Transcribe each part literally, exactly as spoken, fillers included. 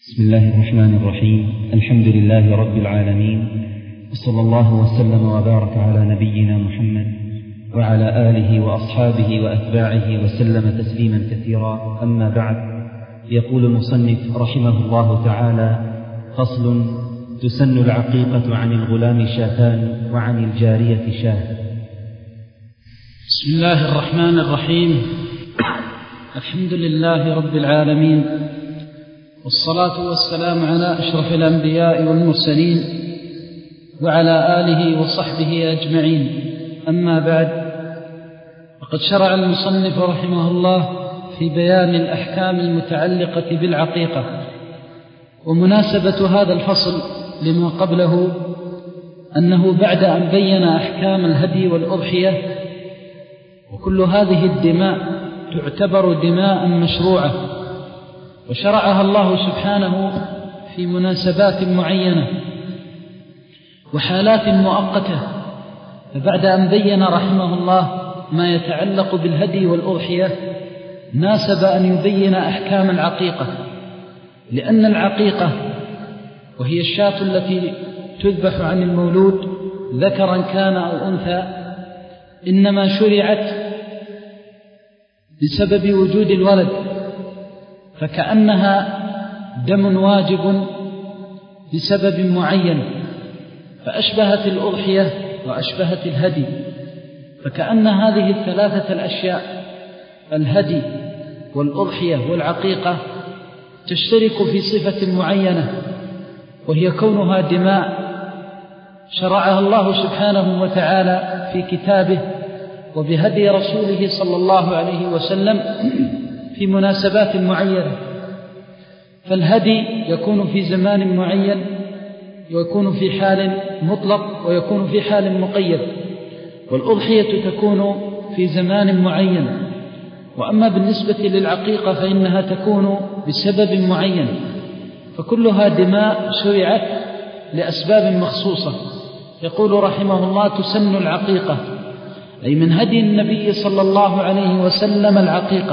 بسم الله الرحمن الرحيم. الحمد لله رب العالمين، وصلى الله وسلم وبارك على نبينا محمد وعلى آله وأصحابه وأتباعه وسلم تسليما كثيرا. أما بعد، يقول المصنف رحمه الله تعالى: فصل: تسن العقيقة عن الغلام شاتان وعن الجارية شاه. بسم الله الرحمن الرحيم. الحمد لله رب العالمين، والصلاة والسلام على أشرف الأنبياء والمرسلين وعلى آله وصحبه أجمعين. أما بعد، فقد شرع المصنف رحمه الله في بيان الأحكام المتعلقة بالعقيقة، ومناسبة هذا الفصل لما قبله أنه بعد أن بين أحكام الهدي والأضحية، وكل هذه الدماء تعتبر دماء مشروعة، وشرعها الله سبحانه في مناسبات معينة وحالات مؤقتة. فبعد أن بين رحمه الله ما يتعلق بالهدي والأضحية، ناسب أن يبين أحكام العقيقة، لأن العقيقة وهي الشاة التي تذبح عن المولود ذكرا كان أو أنثى، إنما شرعت بسبب وجود الولد، فكأنها دم واجب بسبب معين، فأشبهت الأضحية وأشبهت الهدي. فكأن هذه الثلاثة الأشياء، الهدي والأضحية والعقيقة، تشترك في صفة معينة، وهي كونها دماء شرعها الله سبحانه وتعالى في كتابه وبهدي رسوله صلى الله عليه وسلم في مناسبات معينة. فالهدي يكون في زمان معين، ويكون في حال مطلق، ويكون في حال مقيد، والأضحية تكون في زمان معين. وأما بالنسبة للعقيقة فإنها تكون بسبب معين، فكلها دماء شرعت لأسباب مخصوصة. يقول رحمه الله: تسن العقيقة، أي من هدي النبي صلى الله عليه وسلم العقيقة.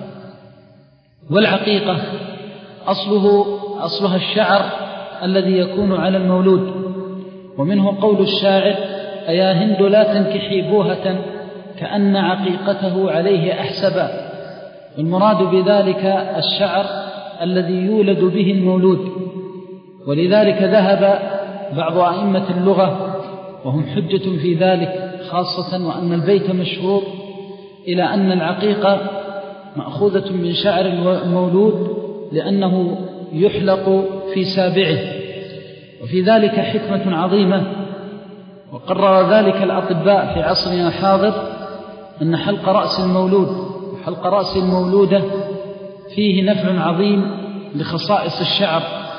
والعقيقة أصله أصلها الشعر الذي يكون على المولود، ومنه قول الشاعر: أيا هند لا تنكحي بوهة كأن عقيقته عليه أحسبا. والمراد بذلك الشعر الذي يولد به المولود. ولذلك ذهب بعض أئمة اللغة وهم حجة في ذلك خاصة، وأن البيت مشهور، إلى أن العقيقة مأخوذة من شعر المولود لأنه يحلق في سابعه، وفي ذلك حكمة عظيمة. وقرر ذلك الأطباء في عصرنا الحاضر أن حلق رأس المولود وحلق رأس المولودة فيه نفع عظيم لخصائص الشعر.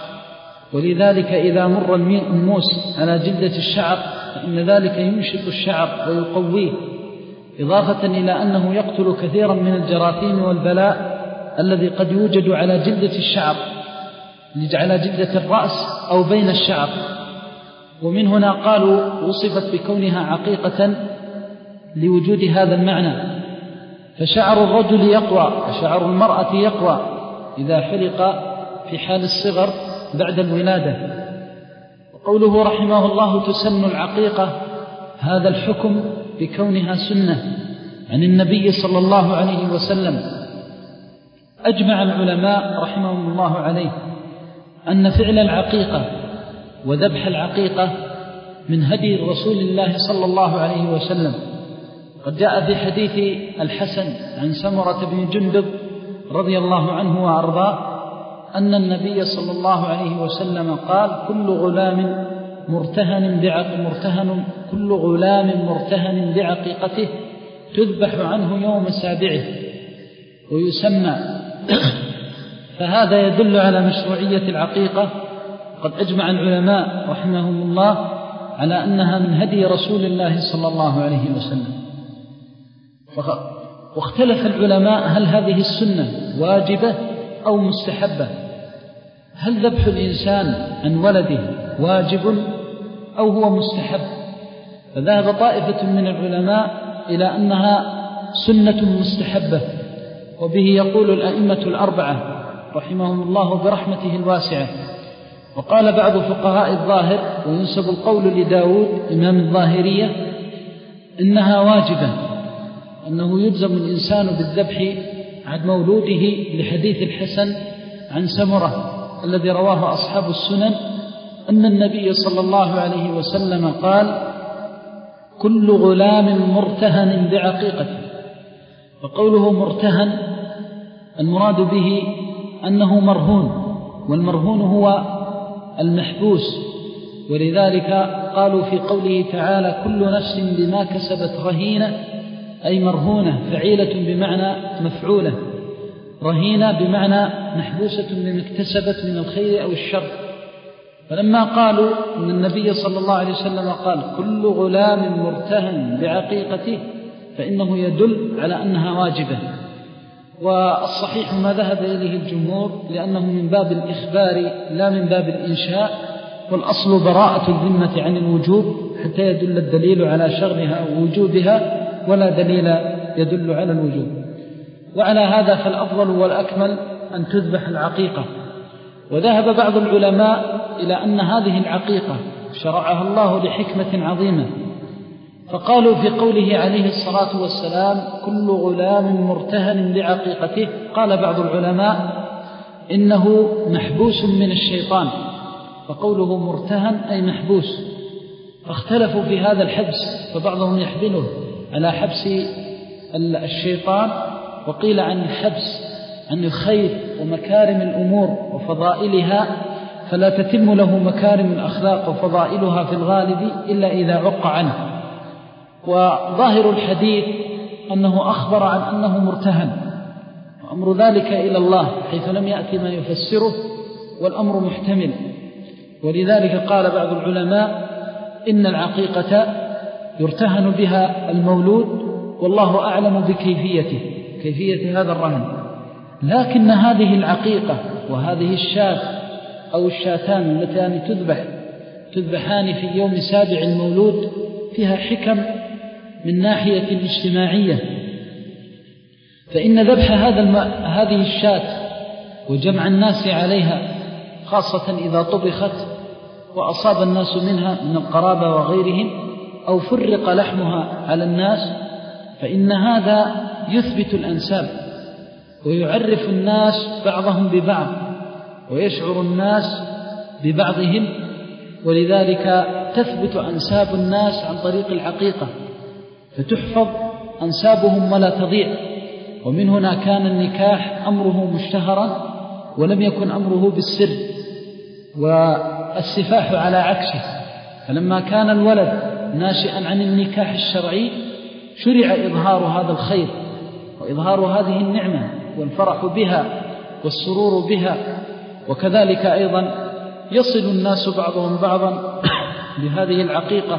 ولذلك إذا مر الموس على جلدة الشعر فإن ذلك ينشط الشعر ويقويه، إضافة إلى أنه يقتل كثيرا من الجراثيم والبلاء الذي قد يوجد على جلدة الشعر، على جلدة الرأس أو بين الشعر. ومن هنا قالوا وصفت بكونها عقيقة لوجود هذا المعنى. فشعر الرجل يقوى وشعر المرأة يقوى إذا حلق في حال الصغر بعد الولادة. وقوله رحمه الله: تسن العقيقة، هذا الحكم بكونها سنة عن النبي صلى الله عليه وسلم. أجمع العلماء رحمهم الله عليه أن فعل العقيقة وذبح العقيقة من هدي رسول الله صلى الله عليه وسلم. قد جاء في حديث الحسن عن سمرة بن جندب رضي الله عنه وأرضاه أن النبي صلى الله عليه وسلم قال: كل غلام مرتهن بعق مرتهن كل غلام مرتهن بعقيقته تذبح عنه يوم سابعه ويسمى. فهذا يدل على مشروعية العقيقة. قد أجمع العلماء رحمهم الله على أنها من هدي رسول الله صلى الله عليه وسلم. واختلف العلماء هل هذه السنة واجبة أو مستحبة؟ هل ذبح الإنسان عن ولده واجب أو هو مستحب؟ فذهب طائفة من العلماء إلى أنها سنة مستحبة، وبه يقول الأئمة الأربعة رحمهم الله برحمته الواسعة. وقال بعض فقهاء الظاهر، وينسب القول لداود إمام الظاهرية، إنها واجبة، أنه يلزم الإنسان بالذبح عن مولوده، لحديث الحسن عن سمرة الذي رواه أصحاب السنن أن النبي صلى الله عليه وسلم قال: كل غلام مرتهن بعقيقته. فقوله مرتهن المراد به أنه مرهون، والمرهون هو المحبوس، ولذلك قالوا في قوله تعالى: كل نفس بما كسبت رهينة، أي مرهونة، فعيلة بمعنى مفعولة، رهينة بمعنى محبوسة بما اكتسبت من الخير أو الشر. فلما قالوا أن النبي صلى الله عليه وسلم قال: كل غلام مرتهن بعقيقته، فإنه يدل على أنها واجبة. والصحيح ما ذهب إليه الجمهور، لأنه من باب الإخبار لا من باب الإنشاء، والأصل براءة الذمة عن الوجوب حتى يدل الدليل على شغلها ووجوبها، ولا دليل يدل على الوجوب. وعلى هذا فالأفضل والأكمل أن تذبح العقيقة. وذهب بعض العلماء إلى أن هذه العقيقة شرعها الله لحكمة عظيمة، فقالوا في قوله عليه الصلاة والسلام: كل غلام مرتهن بعقيقته، قال بعض العلماء إنه محبوس من الشيطان، فقوله مرتهن أي محبوس. فاختلفوا في هذا الحبس، فبعضهم يحمله على حبس الشيطان، وقيل عن الحبس عن الخير ومكارم الأمور وفضائلها، فلا تتم له مكارم الأخلاق وفضائلها في الغالب إلا إذا عق عنه. وظاهر الحديث أنه أخبر عن أنه مرتهن، وأمر ذلك إلى الله، حيث لم يأتي ما يفسره، والأمر محتمل. ولذلك قال بعض العلماء إن العقيقة يرتهن بها المولود، والله أعلم بكيفيته، كيفية هذا الرهن. لكن هذه العقيقة وهذه الشاة أو الشاتان اللتان تذبح تذبحان في يوم سابع المولود فيها حكم من ناحية اجتماعية. فإن ذبح هذا الم... هذه الشاة وجمع الناس عليها، خاصة إذا طبخت وأصاب الناس منها من القرابة وغيرهم، أو فرق لحمها على الناس، فإن هذا يثبت الأنساب ويعرف الناس بعضهم ببعض، ويشعر الناس ببعضهم، ولذلك تثبت أنساب الناس عن طريق العقيقة، فتحفظ أنسابهم ولا تضيع. ومن هنا كان النكاح أمره مشتهرا، ولم يكن أمره بالسر، والسفاح على عكسه. فلما كان الولد ناشئا عن النكاح الشرعي، شرع إظهار هذا الخير وإظهار هذه النعمة والفرح بها والسرور بها. وكذلك أيضا يصل الناس بعضهم بعضا بهذه العقيقة،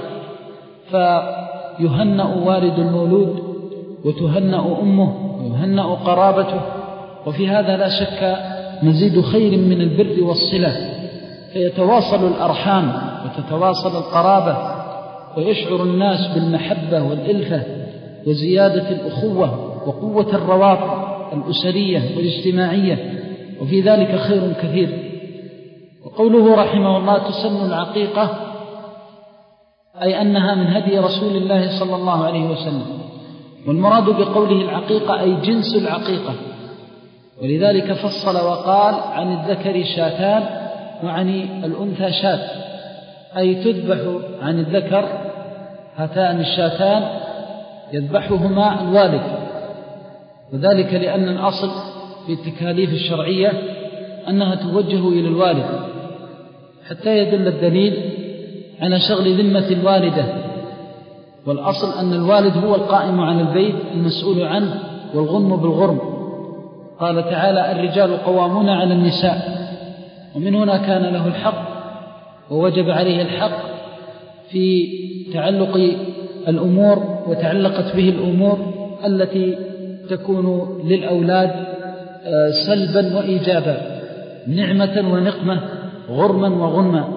فيهنأ والد المولود وتهنأ أمه ويهنأ قرابته. وفي هذا لا شك مزيد خير من البر والصلة، فيتواصل الأرحام وتتواصل القرابة، ويشعر الناس بالمحبة والإلفة وزيادة الأخوة وقوة الروابط الأسرية والاجتماعية، وفي ذلك خير كثير. وقوله رحمه الله: تسن العقيقة، أي أنها من هدي رسول الله صلى الله عليه وسلم. والمراد بقوله العقيقة أي جنس العقيقة، ولذلك فصل وقال: عن الذكر شاتان وعن الأنثى شات، أي تذبح عن الذكر هاتان الشاتان يذبحهما الوالد، وذلك لأن الأصل في التكاليف الشرعية أنها توجه إلى الوالد، حتى يدل الدليل على شغل ذمة الوالدة. والأصل أن الوالد هو القائم على البيت المسؤول عنه، والغنم بالغرم. قال تعالى: الرجال قوامون على النساء. ومن هنا كان له الحق ووجب عليه الحق في تعلق الأمور، وتعلقت به الأمور التي تكون للأولاد سلبا وإيجابا، نعمة ونقمة، غرما وغنما.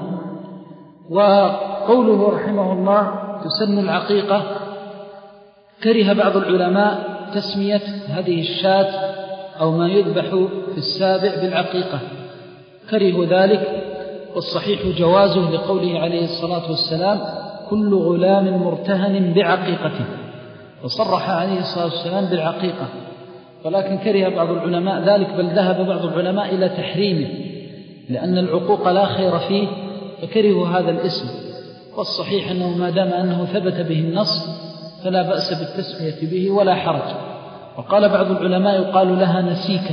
وقوله رحمه الله: تسن العقيقة، كره بعض العلماء تسمية هذه الشاة أو ما يذبح في السابع بالعقيقة، كرهوا ذلك، والصحيح جوازه لقوله عليه الصلاة والسلام كل غلام مرتهن بعقيقته، فصرح عليه الصلاة والسلام بالعقيقة، ولكن كره بعض العلماء ذلك، بل ذهب بعض العلماء إلى تحريمه لأن العقوق لا خير فيه، فكرهوا هذا الاسم. والصحيح أنه ما دام أنه ثبت به النص فلا بأس بالتسمية به ولا حرج. وقال بعض العلماء يقال لها نسيكة،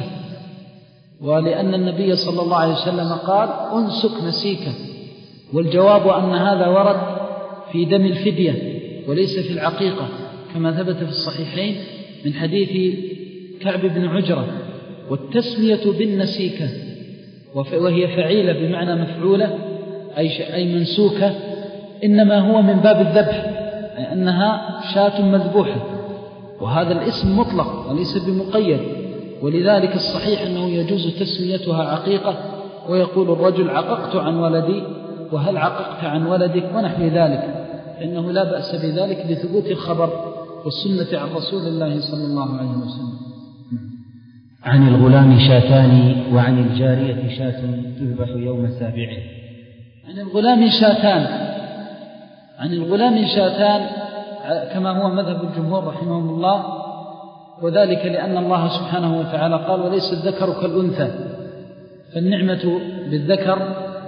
ولأن النبي صلى الله عليه وسلم قال أنسك نسيكة، والجواب أن هذا ورد في دم الفدية وليس في العقيقة، كما ثبت في الصحيحين من حديث كعب بن عجرة. والتسمية بالنسيكة وهي فعيلة بمعنى مفعولة أي منسوكة، إنما هو من باب الذبح، أي أنها شاة مذبوحة، وهذا الاسم مطلق وليس بمقيد، ولذلك الصحيح أنه يجوز تسميتها عقيقة. ويقول الرجل عققت عن ولدي، وهل عققت عن ولدك ونحو ذلك، فإنه لا بأس بذلك لثبوت الخبر والسنة عن رسول الله صلى الله عليه وسلم. عن الغلام شاتان وعن الجارية شاة تذبح يوم سابعه. عن الغلام شاتان عن الغلام شاتان كما هو مذهب الجمهور رحمهم الله، وذلك لأن الله سبحانه وتعالى قال وليس الذكر كالأنثى، فالنعمة بالذكر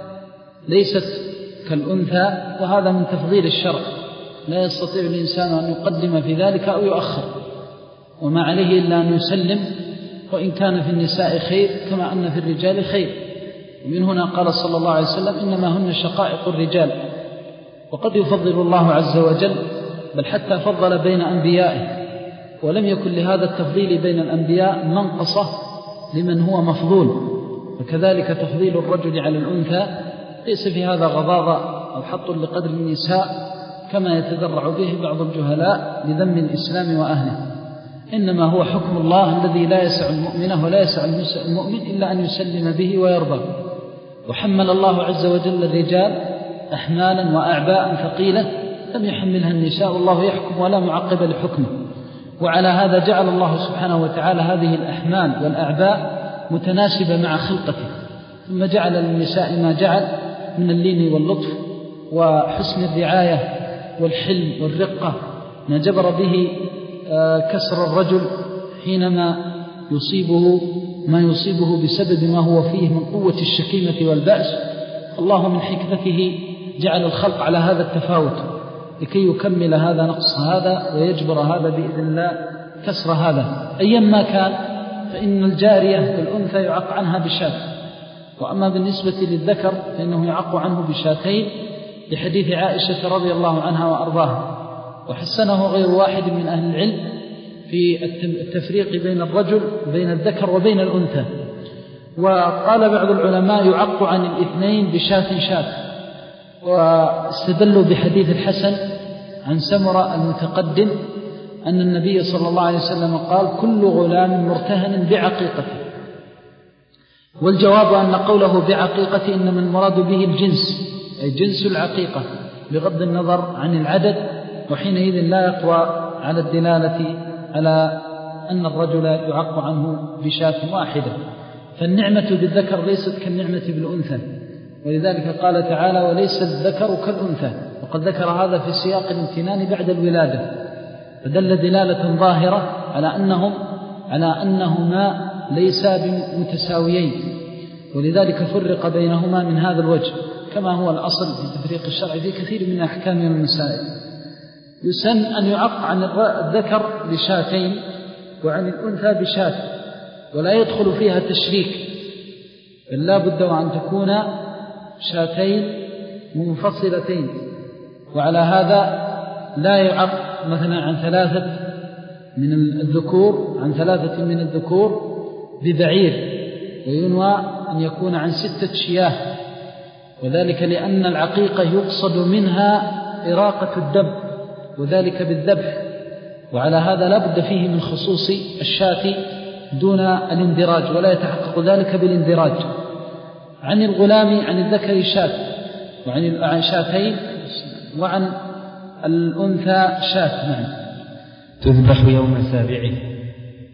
ليست كالأنثى، وهذا من تفضيل الشرع، لا يستطيع الإنسان أن يقدم في ذلك أو يؤخر، وما عليه إلا أن يسلم، وإن كان في النساء خير كما أن في الرجال خير. ومن هنا قال صلى الله عليه وسلم إنما هن شقائق الرجال. وقد يفضل الله عز وجل، بل حتى فضل بين أنبيائه، ولم يكن لهذا التفضيل بين الأنبياء منقصة لمن هو مفضول، فكذلك تفضيل الرجل على الأنثى ليس في هذا غضاضة أو حط لقدر النساء كما يتذرع به بعض الجهلاء لذم الإسلام وأهله، إنما هو حكم الله الذي لا يسع المؤمن ولا يسع المؤمن إلا أن يسلم به ويرضى. وحمل الله عز وجل الرجال أحمالا وأعباء ثقيلة لم يحملها النساء، والله يحكم ولا معقب لحكمه. وعلى هذا جعل الله سبحانه وتعالى هذه الأحمال والأعباء متناسبة مع خلقته، ثم جعل للنساء ما جعل من اللين واللطف وحسن الرعاية والحلم والرقة، ما جبر به كسر الرجل حينما يصيبه ما يصيبه بسبب ما هو فيه من قوة الشكيمة والبأس. الله من حكمته جعل الخلق على هذا التفاوت لكي يكمل هذا نقص هذا ويجبر هذا بإذن الله كسر هذا. أيما كان فإن الجارية والأنثى يعق عنها بشاة، وأما بالنسبة للذكر فإنه يعق عنه بشاتين لحديث عائشة رضي الله عنها وأرضاها. وحسنه غير واحد من أهل العلم في التفريق بين الرجل بين الذكر وبين الأنثى. وقال بعض العلماء يعق عن الاثنين بشاة شاة، واستدلوا بحديث الحسن عن سمرة المتقدم أن النبي صلى الله عليه وسلم قال كل غلام مرتهن بعقيقته. والجواب أن قوله بعقيقته إنما المراد به الجنس، أي جنس العقيقة بغض النظر عن العدد، وحينئذ لا يقوى على الدلالة على أن الرجل يعق عنه بشاة واحدة. فالنعمة بالذكر ليست كالنعمة بالأنثى، ولذلك قال تعالى وليس الذكر كالأنثى، وقد ذكر هذا في سياق الامتنان بعد الولادة، فدل دلالة ظاهرة على أنهم على أنهما ليسا متساويين، ولذلك فرق بينهما من هذا الوجه، كما هو الأصل في تفريق الشرع في كثير من أحكام المسائل. يسن أن يعق عن الذكر بشاتين وعن الأنثى بشات، ولا يدخل فيها تشريك، بل لا بد وأن تكون شاتين منفصلتين. وعلى هذا لا يعق مثلا عن ثلاثة من الذكور عن ثلاثة من الذكور ببعير، وينوى أن يكون عن ستة شياه، وذلك لأن العقيقة يقصد منها إراقة الدم، وذلك بالذبح، وعلى هذا لا بد فيه من خصوص الشاة دون الاندراج، ولا يتحقق ذلك بالاندراج. عن الغلام عن الذكر شاة وعن شاتين وعن الأنثى شاة. نعم. تذبح يوم سابعه.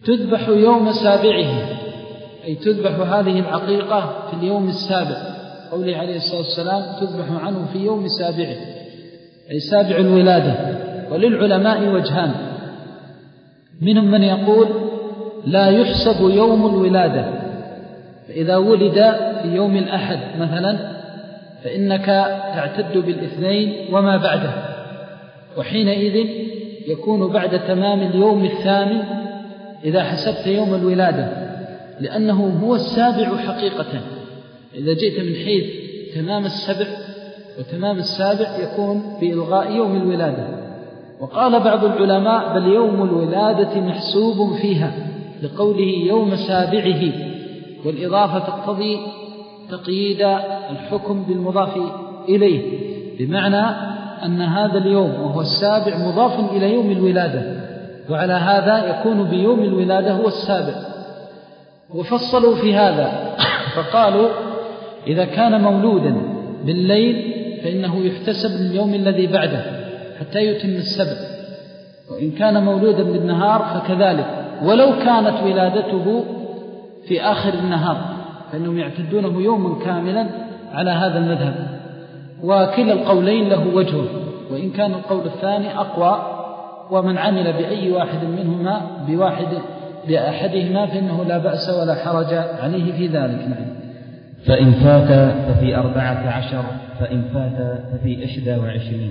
تذبح يوم سابعه، أي تذبح هذه العقيقة في اليوم السابع، قوله عليه الصلاة والسلام تذبح عنه في يوم سابعه أي سابع الولادة. وللعلماء وجهان، منهم من يقول لا يحسب يوم الولادة، فإذا ولد في يوم الأحد مثلا فإنك تعتد بالاثنين وما بعده، وحينئذ يكون بعد تمام اليوم الثامن إذا حسبت يوم الولادة، لأنه هو السابع حقيقة. إذا جئت من حيث تمام السبع وتمام السابع يكون بإلغاء يوم الولادة. وقال بعض العلماء بل يوم الولادة محسوب فيها لقوله يوم سابعه، والإضافة تقتضي تقييد الحكم بالمضاف إليه، بمعنى أن هذا اليوم وهو السابع مضاف إلى يوم الولادة، وعلى هذا يكون بيوم الولادة هو السابع. وفصلوا في هذا فقالوا إذا كان مولودا بالليل فإنه يحتسب اليوم الذي بعده حتى يتم السبع، وإن كان مولودا بالنهار فكذلك، ولو كانت ولادته في آخر النهار فإنهم يعتدونه يوما كاملا على هذا المذهب. وكلا القولين له وجه، وإن كان القول الثاني أقوى، ومن عمل بأي واحد منهما بواحد بأحدهما فإنه لا بأس ولا حرج عليه في ذلك. نعم. فإن فات ففي أربعة عشر، فإن فات ففي إحدى وعشرين.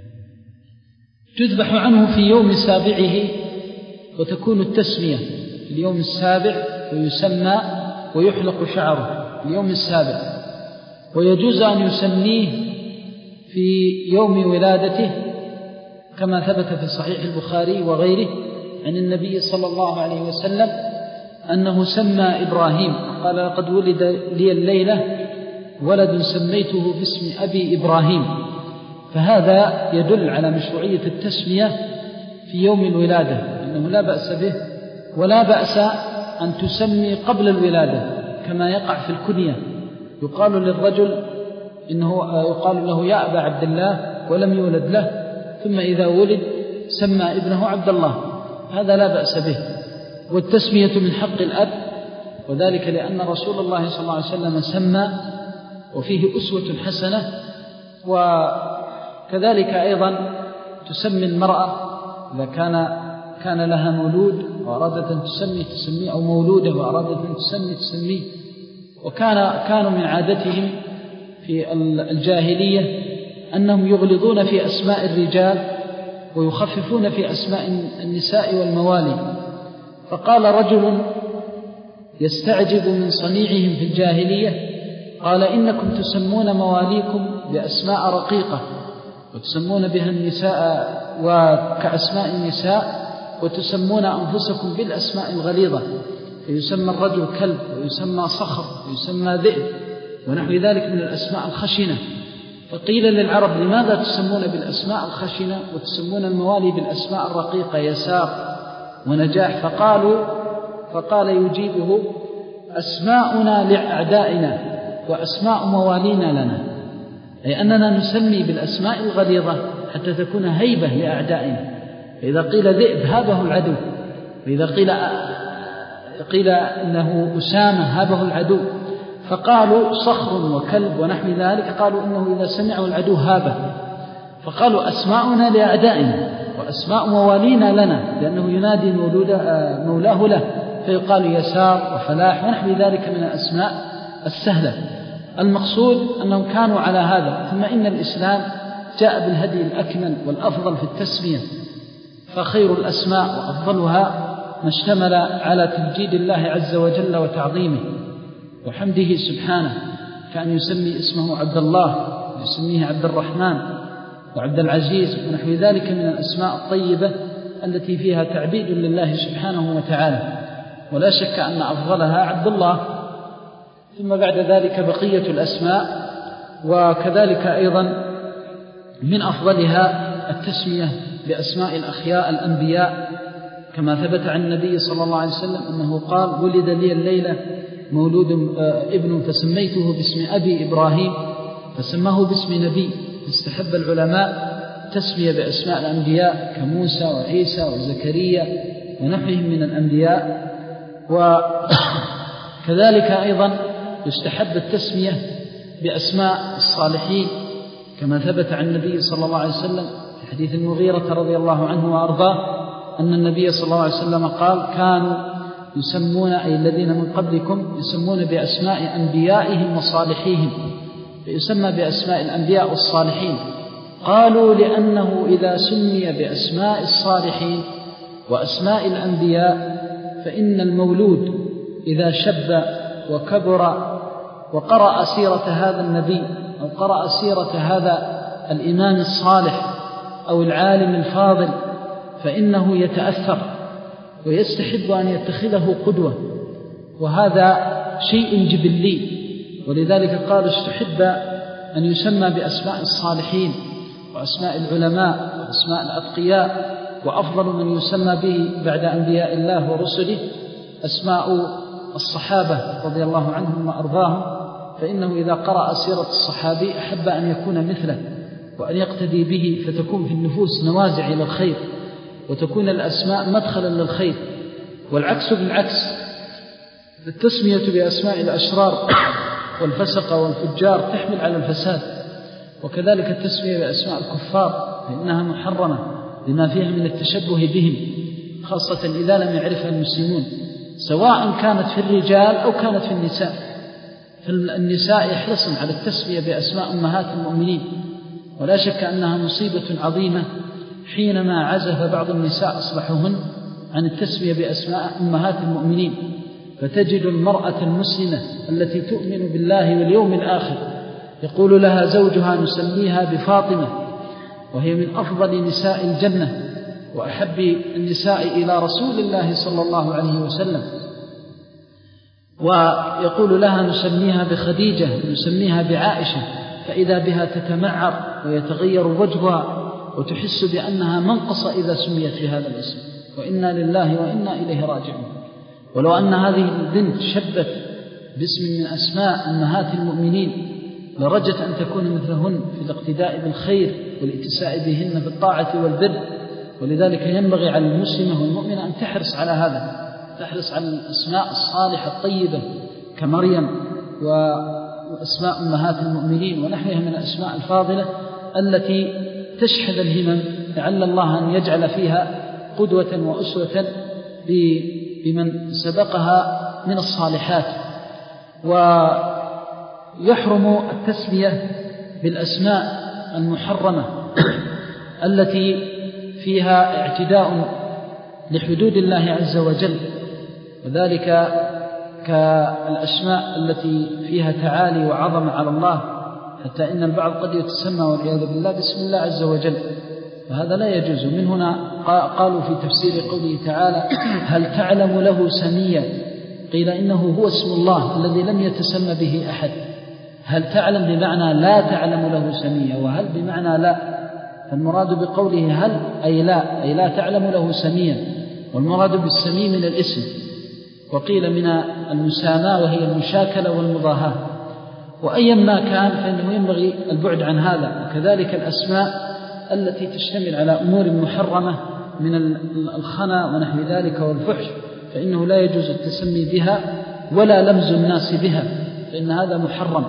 تذبح عنه في يوم سابعه، وتكون التسمية في اليوم السابع، ويسمى ويحلق شعره في اليوم السابع، ويجوز أن يسميه في يوم ولادته كما ثبت في صحيح البخاري وغيره عن النبي صلى الله عليه وسلم أنه سمى إبراهيم، قال لقد ولد لي الليلة ولد سميته باسم أبي إبراهيم. فهذا يدل على مشروعية التسمية في يوم الولادة، إنه لا بأس به، ولا بأس أن تسمي قبل الولادة كما يقع في الكنية، يقال للرجل إنه يقال له يا أبا عبد الله ولم يولد له، ثم إذا ولد سمى ابنه عبد الله، هذا لا بأس به. والتسمية من حق الأب، وذلك لأن رسول الله صلى الله عليه وسلم سمى وفيه أسوة حسنة. وكذلك أيضا تسمي المرأة إذا كان كان لها مولود وأرادت أن تسمي تسميه، أو مولودة وأرادت أن تسمي تسميه. وكان كانوا من عادتهم في الجاهلية أنهم يغلظون في أسماء الرجال ويخففون في أسماء النساء والموالي. فقال رجل يستعجب من صنيعهم في الجاهلية، قال إنكم تسمون مواليكم بأسماء رقيقة وتسمون بها النساء وكأسماء النساء، وتسمون أنفسكم بالأسماء الغليظة، فيسمى الرجل كلب ويسمى صخر ويسمى ذئب ونحو ذلك من الأسماء الخشنة. فقيل للعرب لماذا تسمون بالأسماء الخشنة وتسمون الموالي بالأسماء الرقيقة يسار ونجاح؟ فقالوا فقال يجيبه أسماؤنا لأعدائنا وأسماء موالينا لنا، أي أننا نسمي بالأسماء الغليظة حتى تكون هيبة لأعدائنا. فإذا قيل ذئب هابه العدو، وإذا قيل قيل إنه أسامة هابه العدو. فقالوا صخر وكلب ونحو ذلك، قالوا إنه إذا سمعوا العدو هابه. فقالوا أسماؤنا لأعدائنا وأسماء موالينا لنا، لأنه ينادي مولاه له، فيقال يسار وفلاح ونحو ذلك من الأسماء السهلة. المقصود أنهم كانوا على هذا. ثم إن الإسلام جاء بالهدي الأكمل والأفضل في التسمية، فخير الأسماء وأفضلها ما اشتمل على تمجيد الله عز وجل وتعظيمه وحمده سبحانه، كأن يسمي اسمه عبد الله ويسميه عبد الرحمن وعبد العزيز ونحو ذلك من الأسماء الطيبة التي فيها تعبيد لله سبحانه وتعالى. ولا شك أن أفضلها عبد الله، ثم بعد ذلك بقية الأسماء. وكذلك أيضا من أفضلها التسمية بأسماء الأخياء الأنبياء، كما ثبت عن النبي صلى الله عليه وسلم أنه قال ولد لي الليلة مولود ابن فسميته باسم أبي إبراهيم، فسماه باسم نبي. استحب العلماء تسمية بأسماء الأنبياء كموسى وعيسى وزكريا ونحوهم من الأنبياء. وكذلك أيضا يستحب التسمية بأسماء الصالحين كما ثبت عن النبي صلى الله عليه وسلم في حديث المغيرة رضي الله عنه وأرضاه أن النبي صلى الله عليه وسلم قال كانوا يسمون أي الذين من قبلكم يسمون بأسماء أنبيائهم وصالحيهم، فيسمى بأسماء الأنبياء والصالحين. قالوا لأنه إذا سمي بأسماء الصالحين وأسماء الأنبياء فإن المولود إذا شب وكبر وقرأ سيرة هذا النبي أو قرأ سيرة هذا الإمام الصالح أو العالم الفاضل فإنه يتأثر ويستحب أن يتخذه قدوة، وهذا شيء جبلي. ولذلك قال استحب أن يسمى بأسماء الصالحين وأسماء العلماء وأسماء الأتقياء، وأفضل من يسمى به بعد أنبياء الله ورسله أسماء الصحابة رضي الله عنهم وأرضاهم، فإنه إذا قرأ سيرة الصحابي أحب أن يكون مثله وأن يقتدي به، فتكون في النفوس نوازع إلى الخير وتكون الأسماء مدخلا للخير. والعكس بالعكس، التسمية بأسماء الأشرار والفسقة والفجار تحمل على الفساد، وكذلك التسمية بأسماء الكفار فإنها محرمة لما فيها من التشبه بهم، خاصة إذا لم يعرفها المسلمون، سواء كانت في الرجال أو كانت في النساء. فالنساء يحرصن على التسمية بأسماء أمهات المؤمنين، ولا شك أنها مصيبة عظيمة حينما عزف بعض النساء أصبحهن عن التسمية بأسماء أمهات المؤمنين. فتجد المرأة المسلمة التي تؤمن بالله واليوم الآخر يقول لها زوجها نسميها بفاطمة، وهي من أفضل نساء الجنة وأحب النساء إلى رسول الله صلى الله عليه وسلم، ويقول لها نسميها بخديجة نسميها بعائشة، فإذا بها تتمعر ويتغير وجهها وتحس بأنها منقصة إذا سميت في هذا الاسم، وإنا لله وإنا إليه راجعون. ولو أن هذه البنت شبت باسم من أسماء أمهات المؤمنين لرجت أن تكون مثلهن في الاقتداء بالخير والاتساء بهن في الطاعة والبر. ولذلك ينبغي على المسلمة والمؤمنة أن تحرص على هذا، تحرص على الأسماء الصالحة الطيبة كمريم وأسماء أمهات المؤمنين ونحوها من الأسماء الفاضلة التي تشحذ الهمم، لعل الله أن يجعل فيها قدوة وأسوة بمن سبقها من الصالحات. ويحرم التسمية بالأسماء المحرمة التي فيها اعتداء لحدود الله عز وجل، وذلك كالأسماء التي فيها تعالي وعظم على الله، حتى إن البعض قد يتسمى والعياذ بالله باسم الله عز وجل، وهذا لا يجوز. من هنا قالوا في تفسير قوله تعالى هل تعلم له سميا، قيل إنه هو اسم الله الذي لم يتسمى به أحد. هل تعلم بمعنى لا تعلم له سميا، وهل بمعنى لا، فالمراد بقوله هل أي لا، أي لا تعلم له سميا، والمراد بالسمي من الاسم، وقيل من المساماة وهي المشاكلة والمضاهاة. وأيا ما كان فإنه ينبغي البعد عن هذا. وكذلك الأسماء التي تشتمل على أمور محرمة من الخنا ونحو ذلك والفحش فإنه لا يجوز التسمي بها ولا لمز الناس بها، فإن هذا محرم.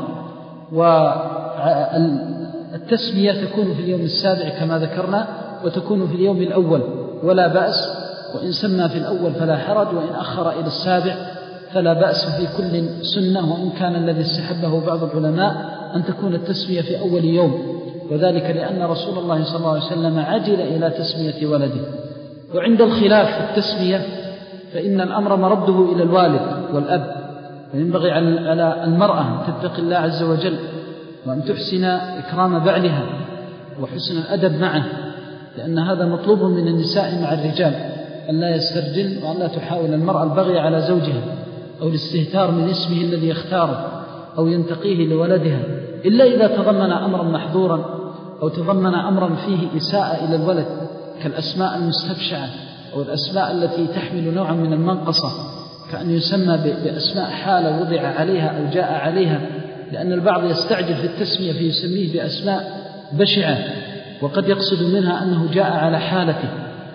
والتسمية تكون في اليوم السابع كما ذكرنا، وتكون في اليوم الأول ولا بأس، وإن سمى في الأول فلا حرج، وإن أخر إلى السابع فلا بأس، في كل سنة. وإن كان الذي استحبه بعض العلماء أن تكون التسمية في أول يوم، وذلك لأن رسول الله صلى الله عليه وسلم عجل إلى تسمية ولده. وعند الخلاف في التسمية فإن الأمر مرده إلى الوالد والأب، فينبغي على المرأة أن تتقي الله عز وجل وأن تحسن إكرام بعلها وحسن الأدب معه، لأن هذا مطلوب من النساء مع الرجال، أن لا يسترجل وأن لا تحاول المرأة البغي على زوجها أو الاستهتار من اسمه الذي يختاره أو ينتقيه لولدها، إلا إذا تضمن أمرا محظورا أو تضمن أمرا فيه إساءة إلى الولد، كالأسماء المستبشعة أو الأسماء التي تحمل نوعا من المنقصة، كأن يسمى بأسماء حالة وضع عليها أو جاء عليها، لأن البعض يستعجل في التسمية فيسميه بأسماء بشعة وقد يقصد منها أنه جاء على حالته،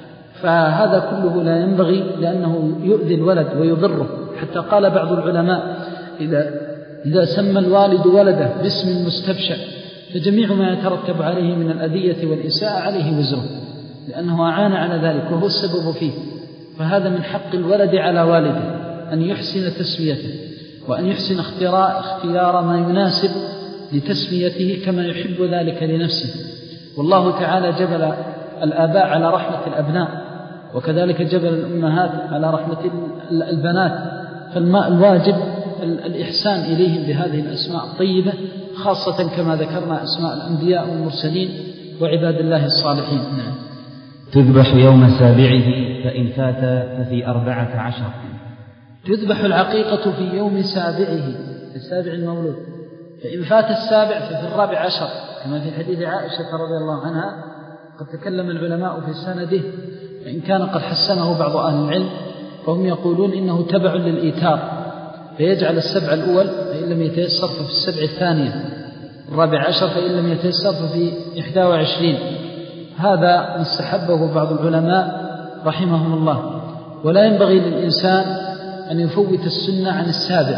فهذا كله لا ينبغي، لأنه يؤذي الولد ويضره. حتى قال بعض العلماء إذا, إذا سمى الوالد ولده باسم مستبشع فجميع ما يترتب عليه من الأذية والإساءة عليه وزره، لأنه أعان على ذلك وهو السبب فيه. فهذا من حق الولد على والده أن يحسن تسميته، وأن يحسن اختيار, اختيار ما يناسب لتسميته كما يحب ذلك لنفسه. والله تعالى جبل الآباء على رحمة الأبناء، وكذلك جبل الأمهات على رحمة البنات، فالواجب الإحسان إليهم بهذه الأسماء الطيبة، خاصة كما ذكرنا أسماء الأنبياء والمرسلين وعباد الله الصالحين. نعم. تذبح يوم سابعه فإن فات ففي أربعة عشر. تذبح العقيقة في يوم سابعه، في سابع المولود، فإن فات السابع ففي الرابع عشر، كما في حديث عائشة رضي الله عنها. قد تكلم العلماء في سنده، وإن كان قد حسنه بعض أهل العلم، فهم يقولون إنه تبع للإيتار، فيجعل السبع الأول فإن لم يتيسر ففي السبع الثانية، الرابع عشر فإن لم يتيسر ففي إحدى وعشرين. هذا مستحبه بعض العلماء رحمهم الله. ولا ينبغي للإنسان أن يفوت السنة عن السابع،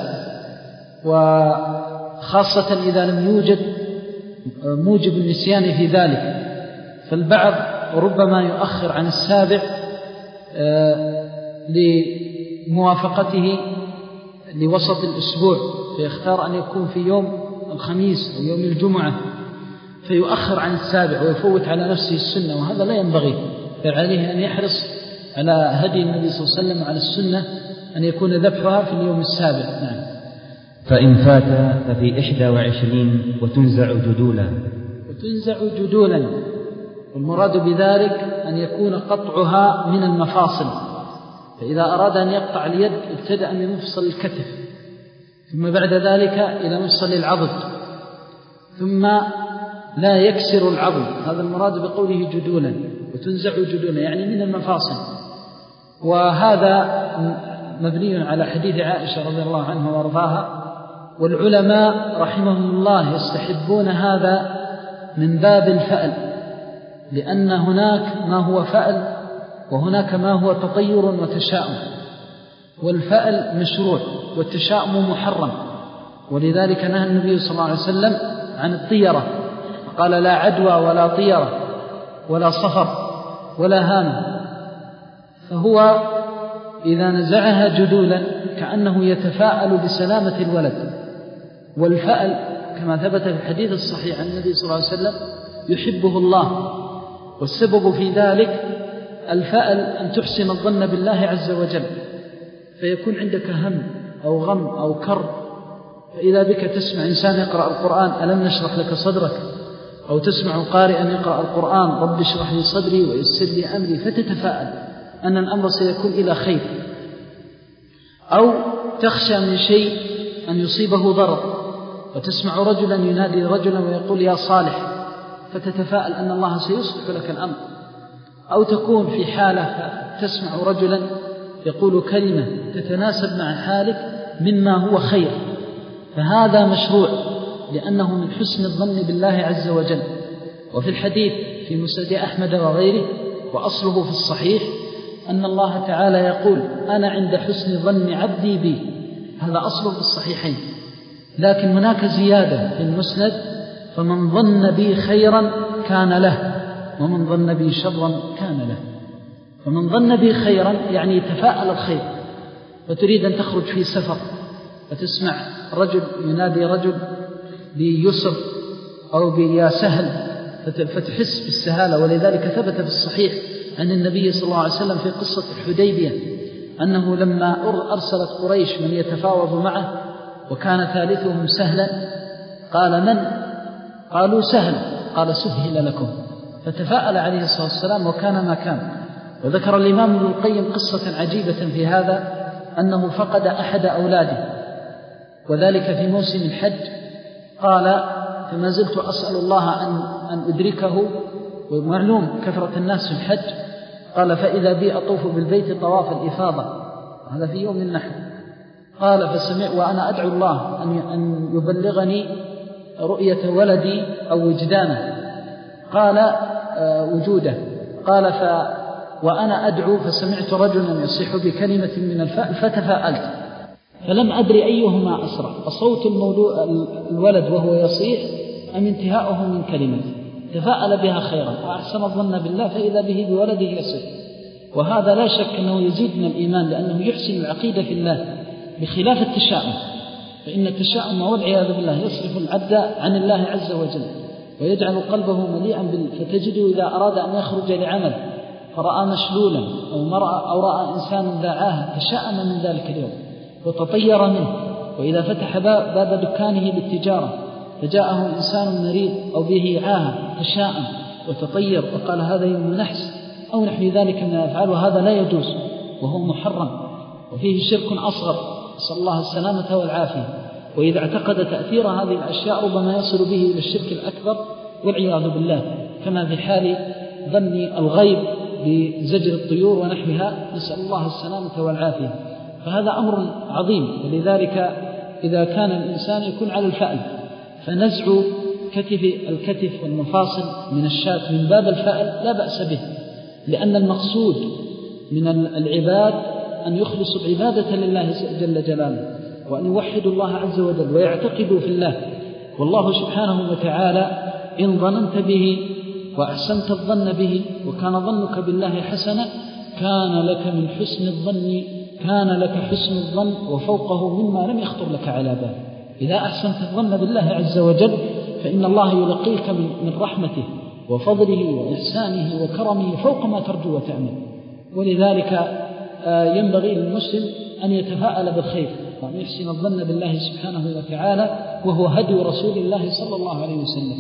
وخاصة إذا لم يوجد موجب النسيان في ذلك، فالبعض ربما يؤخر عن السابع لموافقته لوسط الأسبوع، فيختار أن يكون في يوم الخميس أو يوم الجمعة، فيؤخر عن السابع ويفوت على نفسه السنة، وهذا لا ينبغي. فعليه أن يحرص على هدي النبي صلى الله عليه وسلم على السنة أن يكون ذبحها في اليوم السابع. نعم. فإن فات ففي إحدى وعشرين وتنزع جدولا. وتنزع جدولا، والمراد بذلك أن يكون قطعها من المفاصل، فإذا أراد أن يقطع اليد ابتدأ من مفصل الكتف، ثم بعد ذلك إلى مفصل العضد، ثم لا يكسر العضد. هذا المراد بقوله جدولا، وتنزع جدولا يعني من المفاصل. وهذا مبني على حديث عائشة رضي الله عنها وارضاها. والعلماء رحمهم الله يستحبون هذا من باب الفأل، لأن هناك ما هو فأل وهناك ما هو تطير وتشاؤم، والفأل مشروع والتشاؤم محرم، ولذلك نهى النبي صلى الله عليه وسلم عن الطيرة، قال لا عدوى ولا طيرة ولا صفر ولا هام. فهو إذا نزعها جدولا كأنه يتفاءل بسلامة الولد. والفأل كما ثبت في الحديث الصحيح عن النبي صلى الله عليه وسلم يحبه الله، والسبب في ذلك الفأل أن تحسن الظن بالله عز وجل، فيكون عندك هم أو غم أو كرب، فإذا بك تسمع إنسان يقرأ القرآن ألم نشرح لك صدرك، أو تسمع قارئا يقرأ القرآن رب اشرح لي صدري ويسر لي أمري، فتتفاءل أن الأمر سيكون إلى خير. أو تخشى من شيء أن يصيبه ضرر، وتسمع رجلا ينادي رجلا ويقول يا صالح، فتتفاءل أن الله سيصلح لك الأمر. أو تكون في حالة تسمع رجلا يقول كلمة تتناسب مع حالك مما هو خير، فهذا مشروع لأنه من حسن الظن بالله عز وجل. وفي الحديث في مسند أحمد وغيره وأصله في الصحيح أن الله تعالى يقول أنا عند حسن ظن عبدي بي، هذا أصله في الصحيحين. لكن هناك زيادة في المسند فمن ظن بي خيرا كان له ومن ظن بي شرا كان له. فمن ظن بي خيرا يعني يتفاءل الخير، وتريد أن تخرج في سفر فتسمع رجل ينادي رجل بيسر أو بيا سهل فتحس بالسهالة. ولذلك ثبت في الصحيح عن النبي صلى الله عليه وسلم في قصة الحديبية أنه لما أرسلت قريش من يتفاوض معه وكان ثالثهم سهلا قال من؟ قالوا سهل، قال سهل لكم، فتفاءل عليه الصلاة والسلام وكان ما كان. وذكر الإمام ابن القيم قصة عجيبة في هذا، أنه فقد أحد أولاده وذلك في موسم الحج، قال فما زلت أسأل الله أن, أن أدركه، ومعلوم كثرة الناس في الحج، قال فإذا بي أطوف بالبيت طواف الإفاضة، هذا في يوم النحر، قال فسمع وأنا أدعو الله أن يبلغني رؤية ولدي أو وجدانه، قال وجوده، قال وأنا أدعو فسمعت رجلا يصيح بكلمة من الفأل فتفاءلت فلم أدري أيهما أسرع، أصوت الولد وهو يصيح أم انتهاؤه من كلمة، تفاءل بها خيرا وأحسن الظن بالله فإذا به بولده يصيح. وهذا لا شك أنه يزيد من الإيمان، لأنه يحسن العقيدة في الله بخلاف التشاؤم، فإن التشاؤم والعياذ بالله يصرف العبد عن الله عز وجل ويجعل قلبه مليئا بال... فتجده إذا أراد أن يخرج لعمل فرأى مشلولا أو, مرأة أو رأى إنسان ذا عاهة تشاءم من ذلك اليوم وتطير منه. وإذا فتح باب دكانه للتجارة فجاءه إنسان مريض أو به عاهة تشاءم وتطير وقال هذا يوم نحس أو نحو ذلك من الأفعال، وهذا لا يجوز وهو محرم وفيه شرك أصغر، نسأل الله السلامة والعافية. وإذا اعتقد تأثير هذه الأشياء ربما يصل به إلى الشرك الأكبر والعياذ بالله، كما في حال ظن الغيب بزجر الطيور ونحوها، نسأل الله السلامة والعافية. فهذا أمر عظيم، ولذلك إذا كان الإنسان يكون على الفأل فنزع كتف الكتف والمفاصل من الشاة من باب الفأل لا بأس به، لأن المقصود من العباد أن يخلصوا العبادة لله جل جلاله وأن يوحدوا الله عز وجل ويعتقدوا في الله. والله سبحانه وتعالى إن ظننت به وأحسنت الظن به وكان ظنك بالله حسنا كان لك من حسن الظن كان لك حسن الظن وفوقه مما لم يخطر لك على بال. إذا أحسنت الظن بالله عز وجل فإن الله يلقيك من رحمته وفضله وإحسانه وكرمه فوق ما ترجو وتأمل. ولذلك ينبغي للمسلم أن يتفاءل بالخير وأن يحسن الظن بالله سبحانه وتعالى، وهو هدي رسول الله صلى الله عليه وسلم.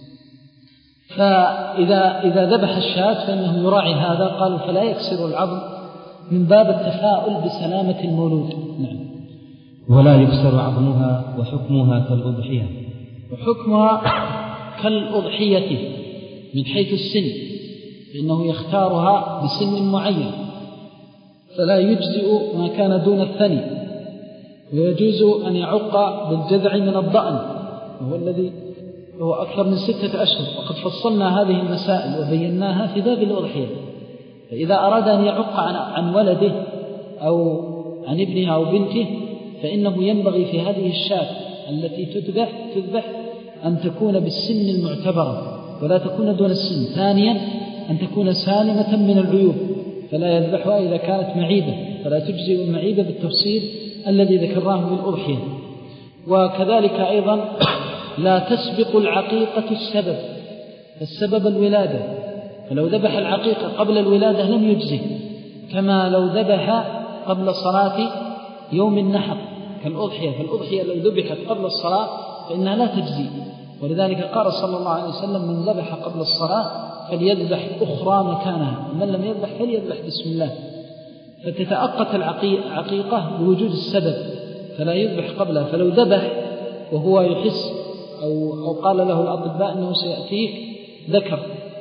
فإذا إذا ذبح الشاة فإنه يراعي هذا، قالوا فلا يكسر العظم من باب التفاؤل بسلامة المولود. نعم. ولا يكسر عظمها وحكمها كالأضحية. وحكمها كالأضحية من حيث السن، لأنه يختارها بسن معين، فلا يجزئ ما كان دون الثني، ويجوز أن يعق بالجذع من الضأن وهو الذي هو أكثر من ستة أشهر، وقد فصلنا هذه المسائل وبيناها في باب الأضحية. فإذا أراد أن يعق عن, عن ولده أو عن ابنها أو بنته فإنه ينبغي في هذه الشاة التي تذبح تذبح أن تكون بالسن المعتبرة ولا تكون دون السن. ثانيا أن تكون سالمة من العيوب، فلا يذبحها إذا كانت معيبة، فلا تجزئ المعيبة بالتفصيل الذي ذكرناه بالأضحية. وكذلك أيضا لا تسبق العقيقة السبب، السبب الولادة، فلو ذبح العقيقة قبل الولادة لم يجزي، كما لو ذبح قبل صلاة يوم النحر كالأضحية. فالأضحية لو ذبحت قبل الصلاة فإنها لا تجزي، ولذلك قال صلى الله عليه وسلم من ذبح قبل الصلاة فليذبح أخرى مكانها، ومن لم يذبح فليذبح بسم الله. فتتأقت العقيقة بوجود السبب فلا يذبح قبلها. فلو ذبح وهو يحس أو, أو قال له الأطباء أنه سيأتيك ذكر،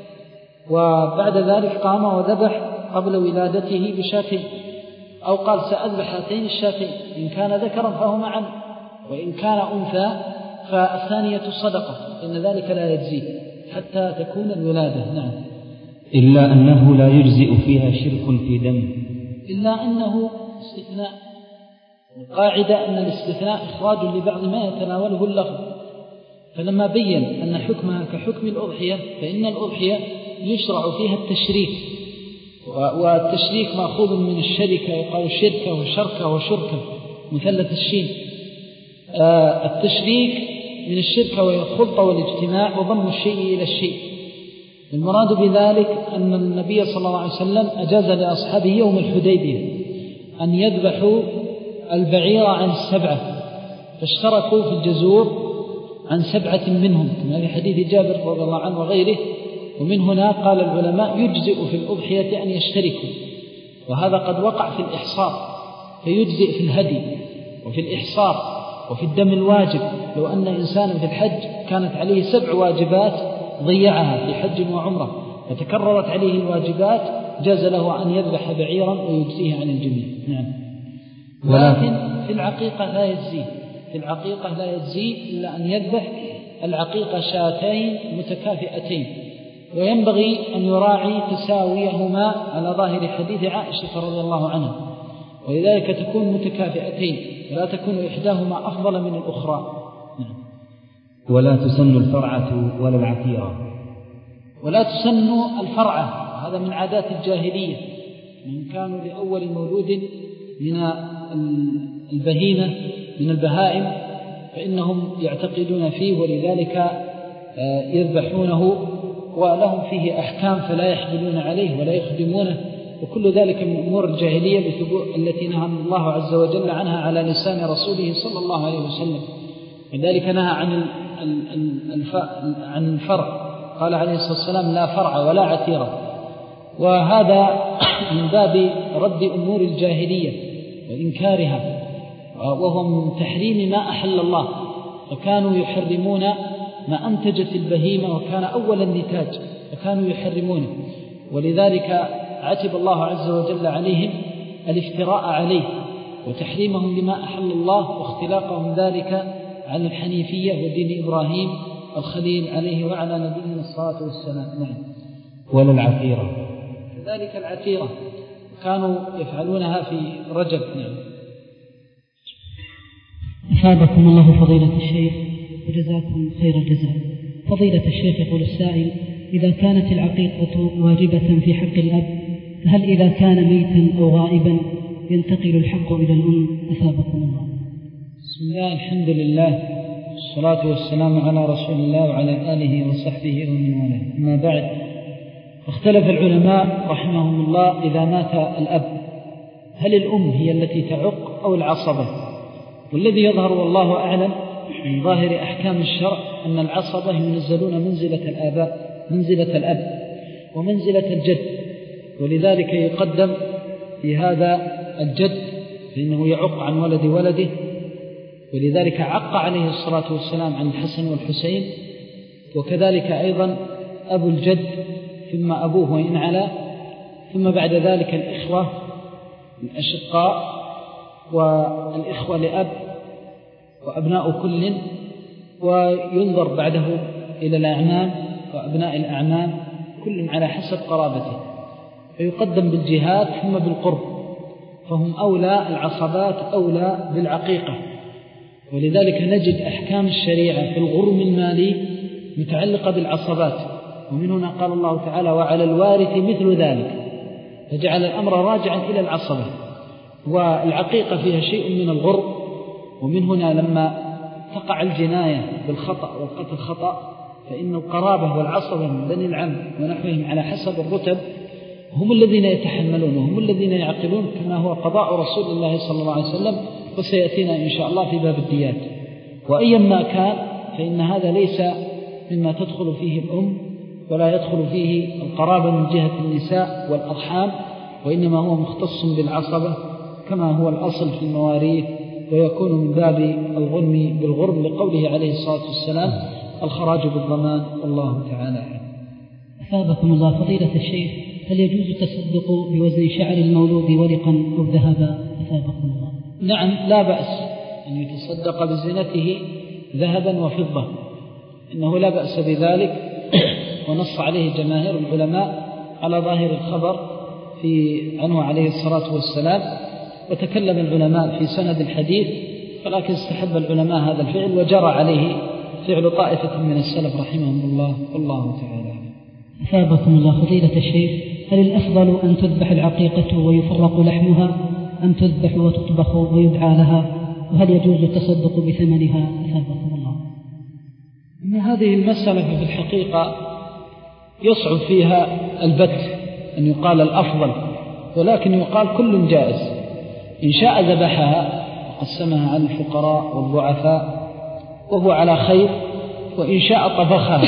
وبعد ذلك قام وذبح قبل ولادته بشاتين، أو قال سأذبح هاتين الشاتين، إن كان ذكرا فهو معا، وإن كان أنثى فالثانية صدقة، إن ذلك لا يجزي حتى تكون الولادة. نعم. إلا أنه لا يجزئ فيها شرك في دم، إلا أنه استثناء. القاعدة أن الاستثناء إخراج لبعض ما يتناوله اللفظ، فلما بين أن حكمها كحكم الأضحية فإن الأضحية يشرع فيها التشريك، والتشريك مأخوذ من الشركة، يقال شركة وشركة وشركة مثلث الشين. التشريك من الشركة وهي الخلطة والاجتماع وضم الشيء إلى الشيء. المراد بذلك أن النبي صلى الله عليه وسلم أجاز لأصحابه يوم الحديبية أن يذبحوا البعير عن السبعة، فاشتركوا في الجزور عن سبعة منهم كما في حديث جابر رضي الله عنه وغيره. ومن هنا قال العلماء يجزئ في الأضحية أن يشتركوا، وهذا قد وقع في الإحصار، فيجزئ في الهدي وفي الإحصار وفي الدم الواجب. لو أن إنسانا في الحج كانت عليه سبع واجبات ضيعها في حج وعمرة فتكررت عليه الواجبات جاز له أن يذبح بعيرا ويجزيه عن الجميع. نعم. ولكن في العقيقة لا يجزيه، في العقيقة لا يجزيه إلا أن يذبح العقيقة شاتين متكافئتين، وينبغي أن يراعي تساويهما على ظاهر حديث عائشة رضي الله عنها، ولذلك تكون متكافئتين ولا تكون إحداهما أفضل من الأخرى. نعم. ولا تسن الفرعة ولا العتيرة. ولا تسن الفرعة، هذا من عادات الجاهلية، من كانوا لأول مولود من البهيمة من البهائم فإنهم يعتقدون فيه، ولذلك يذبحونه ولهم فيه أحكام فلا يحملون عليه ولا يخدمونه، وكل ذلك من أمور الجاهلية التي نهى الله عز وجل عنها على لسان رسوله صلى الله عليه وسلم. لذلك نهى عن عن الفرع، قال عليه الصلاة والسلام لا فرع ولا عتيرة، وهذا من باب رد أمور الجاهلية وإنكارها، وهو من تحريم ما أحل الله، فكانوا يحرمون ما أنتجت البهيمة وكان أول النتاج فكانوا يحرمونه، ولذلك عتب الله عز وجل عليهم الافتراء عليه وتحريمهم لما أحل الله واختلاقهم ذلك على الحنيفية ودين إبراهيم الخليل عليه وعلى نبينا الصلاة والسلام. نعم. ولا العتيرة. كذلك العتيرة كانوا يفعلونها في رجب. نعم. أثابكم الله فضيلة الشيخ وجزاكم خير الجزاء. فضيلة الشيخ يقول السائل: إذا كانت العقيقة واجبة في حق الأب، فهل إذا كان ميتا أو غائبا ينتقل الحق إلى الأم؟ أثابكم الله. بسم الله، الحمد لله، والصلاة والسلام على رسول الله وعلى آله وصحبه ومن والاه. أما بعد، فاختلف العلماء رحمهم الله إذا مات الأب هل الأم هي التي تعق أو العصبة؟ والذي يظهر والله أعلم من ظاهر أحكام الشرع أن العصبة ينزلون منزلة الآباء، منزلة الأب ومنزلة الجد، ولذلك يقدم في هذا الجد فإنه يعق عن ولد ولده، ولذلك عق عليه الصلاة والسلام عن الحسن والحسين، وكذلك أيضا أبو الجد ثم أبوه وإن علا، ثم بعد ذلك الإخوة الأشقاء والإخوة لأب وأبناء كل، وينظر بعده إلى الأعمام وأبناء الأعمام كل على حسب قرابته، فيقدم بالجهات ثم بالقرب، فهم أولى، العصبات أولى بالعقيقة. ولذلك نجد أحكام الشريعة في الغرم المالي متعلقة بالعصبات، ومن هنا قال الله تعالى: وعلى الوارث مثل ذلك، فجعل الأمر راجعا إلى العصبة، والعقيقة فيها شيء من الغرب. ومن هنا لما تقع الجناية بالخطأ والقتل خطأ، فإن القرابة والعصبة من بني العم ونحوهم على حسب الرتب هم الذين يتحملون وهم الذين يعقلون، كما هو قضاء رسول الله صلى الله عليه وسلم، وسيأتينا إن شاء الله في باب الديات. وأيا ما كان فإن هذا ليس مما تدخل فيه الأم، ولا يدخل فيه القرابة من جهة النساء والأرحام، وإنما هو مختص بالعصبة كما هو الأصل في المواريث، ويكون من باب الغرم بالغرم لقوله عليه الصلاة والسلام: الخراج بالضمان. والله تعالى. أثابكم الله فضيلة الشيخ، هل يجوز التصدق بوزن شعر المولود ورقا أو ذهبا؟ أثابكم الله. نعم، لا بأس أن يتصدق بزينته ذهبا وفضة، إنه لا بأس بذلك، ونص عليه جماهير العلماء على ظاهر الخبر في عنه عليه الصلاة والسلام. وتكلم العلماء في سند الحديث، ولكن استحب العلماء هذا الفعل وجرى عليه فعل طائفة من السلف رحمهم الله. والله تعالى. أثابكم الله فضيلة الشيخ، هل الأفضل أن تذبح العقيقة ويفرق لحمها، أم تذبح وتطبخ ويدعى لها؟ وهل يجوز التصدق بثمنها؟ أثابكم الله. إن هذه المسألة في الحقيقة يصعب فيها البت أن يقال الأفضل، ولكن يقال كل جائز. إن شاء ذبحها وقسمها على الفقراء والضعفاء وهو على خير، وإن شاء طبخها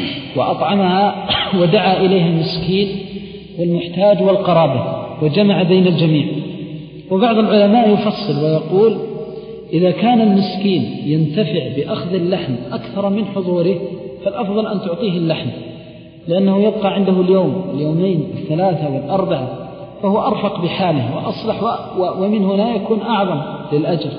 وأطعمها ودعا إليها المسكين والمحتاج والقرابة وجمع بين الجميع. وبعض العلماء يفصل ويقول: إذا كان المسكين ينتفع بأخذ اللحم أكثر من حضوره فالأفضل أن تعطيه اللحم، لأنه يبقى عنده اليوم اليومين الثلاثة والأربعة، فهو أرفق بحاله وأصلح، ومن هنا يكون أعظم للأجر.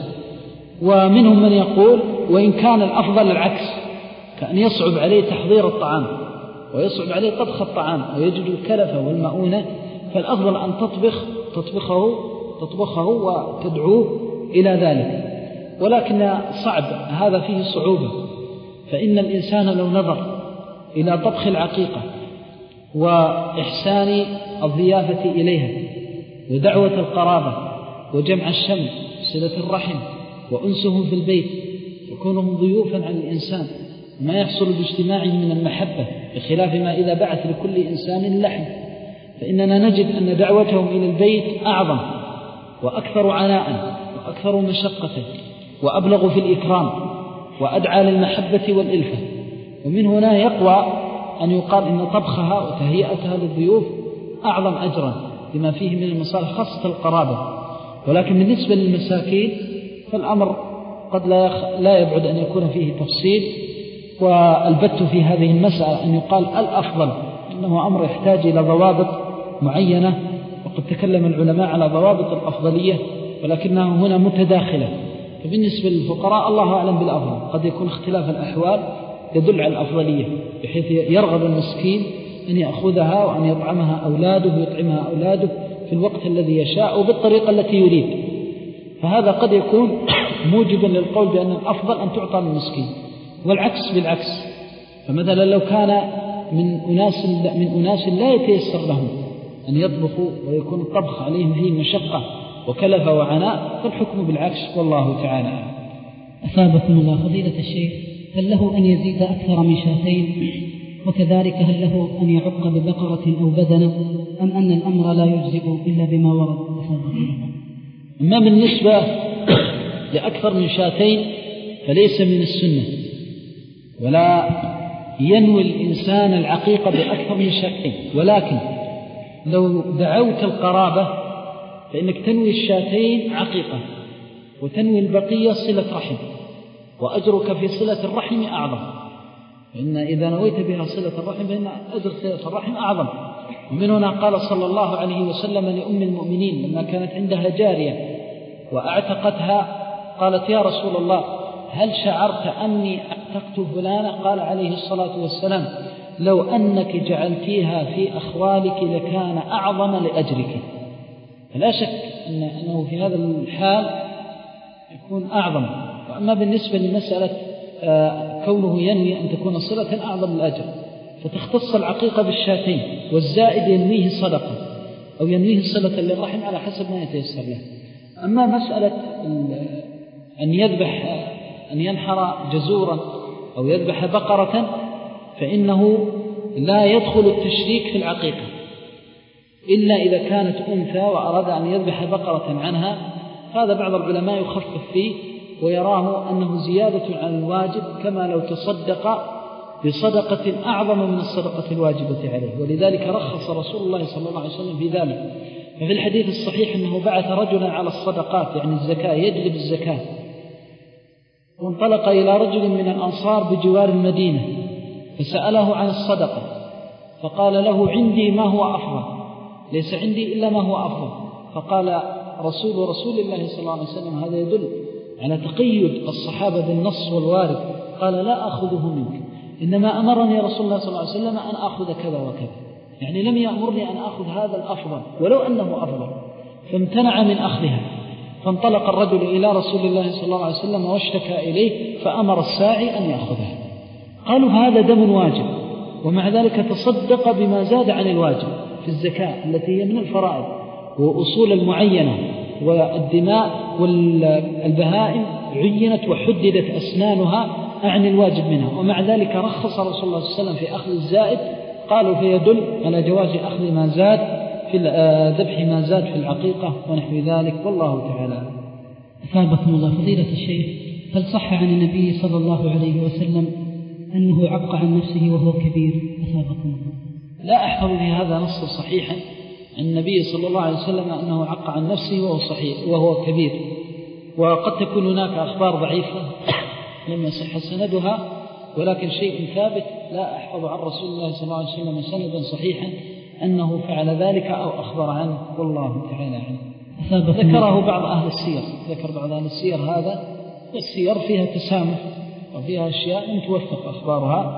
ومنهم من يقول: وإن كان الأفضل العكس، كأن يصعب عليه تحضير الطعام ويصعب عليه طبخ الطعام ويجد الكلفة والمؤونة، فالأفضل أن تطبخ تطبخه تطبخه وتدعوه إلى ذلك. ولكن صعب، هذا فيه صعوبة، فإن الإنسان لو نظر إلى طبخ العقيقة وإحسان الضيافة إليها ودعوة القرابة وجمع الشمل صلة الرحم وأنسهم في البيت وكونهم ضيوفا على الإنسان، ما يحصل باجتماعهم من المحبة بخلاف ما إذا بعث لكل إنسان اللحم، فإننا نجد أن دعوتهم إلى البيت أعظم وأكثر عناء وأكثر مشقة وأبلغ في الإكرام وأدعى للمحبة والإلفة. ومن هنا يقوى أن يقال إن طبخها وتهيئتها للضيوف أعظم أجرا لما فيه من المصالح خاصة القرابة. ولكن بالنسبة للمساكين فالأمر قد لا يبعد أن يكون فيه تفصيل، والبت في هذه المسألة أن يقال الأفضل، إنه أمر يحتاج إلى ضوابط معينة، وقد تكلم العلماء على ضوابط الأفضلية ولكنها هنا متداخلة. فبالنسبة للفقراء الله أعلم بالأفضل، قد يكون اختلاف الأحوال يدل على الأفضلية، بحيث يرغب المسكين أن يأخذها وأن يطعمها أولاده ويطعمها أولاده في الوقت الذي يشاء وبالطريقة التي يريد، فهذا قد يكون موجبا للقول بأن الأفضل أن تعطى للمسكين، والعكس بالعكس. فمثلا لو كان من أناس من أناس لا يتيسر لهم أن يطبخوا ويكون الطبخ عليهم فيه مشقة وكلفة وعناء، فالحكم بالعكس والله تعالى. أثابكم الله فضيلة الشيخ، هل له أن يزيد أكثر من شاتين؟ وكذلك هل له أن يعق ببقرة أو بدنة، أم أن الأمر لا يجزئ إلا بما ورد؟ أما بالنسبة لأكثر من شاتين فليس من السنة، ولا ينوي الإنسان العقيقة بأكثر من شاتين، ولكن لو دعوت القرابة فإنك تنوي الشاتين عقيقة وتنوي البقية صلة رحم، وأجرك في صلة الرحم أعظم، فإن إذا نويت بها صلة الرحم فإن أجر صلة الرحم أعظم. ومن هنا قال صلى الله عليه وسلم لأم المؤمنين لما كانت عندها جارية وأعتقتها، قالت يا رسول الله هل شعرت أني أعتقت فلانة؟ قال عليه الصلاة والسلام لو أنك جعلتيها في أخوالك لكان أعظم لأجرك. فلا شك أنه في هذا الحال يكون أعظم. وأما بالنسبة لمسألة كونه ينوي أن تكون صلة أعظم الأجر، فتختص العقيقة بالشاتين، والزائد ينويه صدقة أو ينويه صلة للرحم على حسب ما يتيسر له. أما مسألة أن يذبح أن ينحر جزورا أو يذبح بقرة فإنه لا يدخل التشريك في العقيقة إلا إذا كانت أنثى وأراد أن يذبح بقرة عنها، هذا بعض العلماء يخفف فيه ويراه أنه زيادة عن الواجب، كما لو تصدق بصدقة أعظم من الصدقة الواجبة عليه، ولذلك رخص رسول الله صلى الله عليه وسلم في ذلك. ففي الحديث الصحيح أنه بعث رجلا على الصدقات يعني الزكاة يجلب الزكاة، وانطلق إلى رجل من الأنصار بجوار المدينة فسأله عن الصدقة، فقال له عندي ما هو أفضل، ليس عندي إلا ما هو أفضل. فقال رسول رسول الله صلى الله عليه وسلم هذا يدل على تقيد الصحابة بالنص والوارد، قال لا أخذه منك، إنما أمرني رسول الله صلى الله عليه وسلم أن أخذ كذا وكذا، يعني لم يأمرني أن أخذ هذا الأفضل ولو أنه أفضل، فامتنع من أخذها. فانطلق الرجل إلى رسول الله صلى الله عليه وسلم واشتكى إليه، فأمر الساعي أن يأخذها. قالوا هذا دم واجب، ومع ذلك تصدق بما زاد عن الواجب في الزكاة التي هي من الفرائض وأصول المعينة، والدماء والبهائم عينت وحددت أسنانها عن الواجب منها، ومع ذلك رخص رسول الله صلى الله عليه وسلم في أخذ الزائد. قالوا فيدل على جواز أخذ ما زاد في ذبح ما زاد في العقيقة ونحو ذلك، والله تعالى. أثابكم الله فضيلة الشيخ، هل صح عن النبي صلى الله عليه وسلم أنه عق عن نفسه وهو كبير؟ أثابكم الله. لا أحفظ في هذا نص صحيحا عن النبي صلى الله عليه وسلم أنه عق عن نفسه وهو صحيح وهو كبير، وقد تكون هناك أخبار ضعيفة لم يصح سندها، ولكن شيء ثابت لا أحفظ عن رسول الله صلى الله عليه وسلم سندا صحيحا أنه فعل ذلك أو أخبر عنه، والله تعالى عنه. ذكره بعض أهل السير، ذكر بعض أهل السير هذا، السير فيها تسامح وفيها أشياء توثق أخبارها،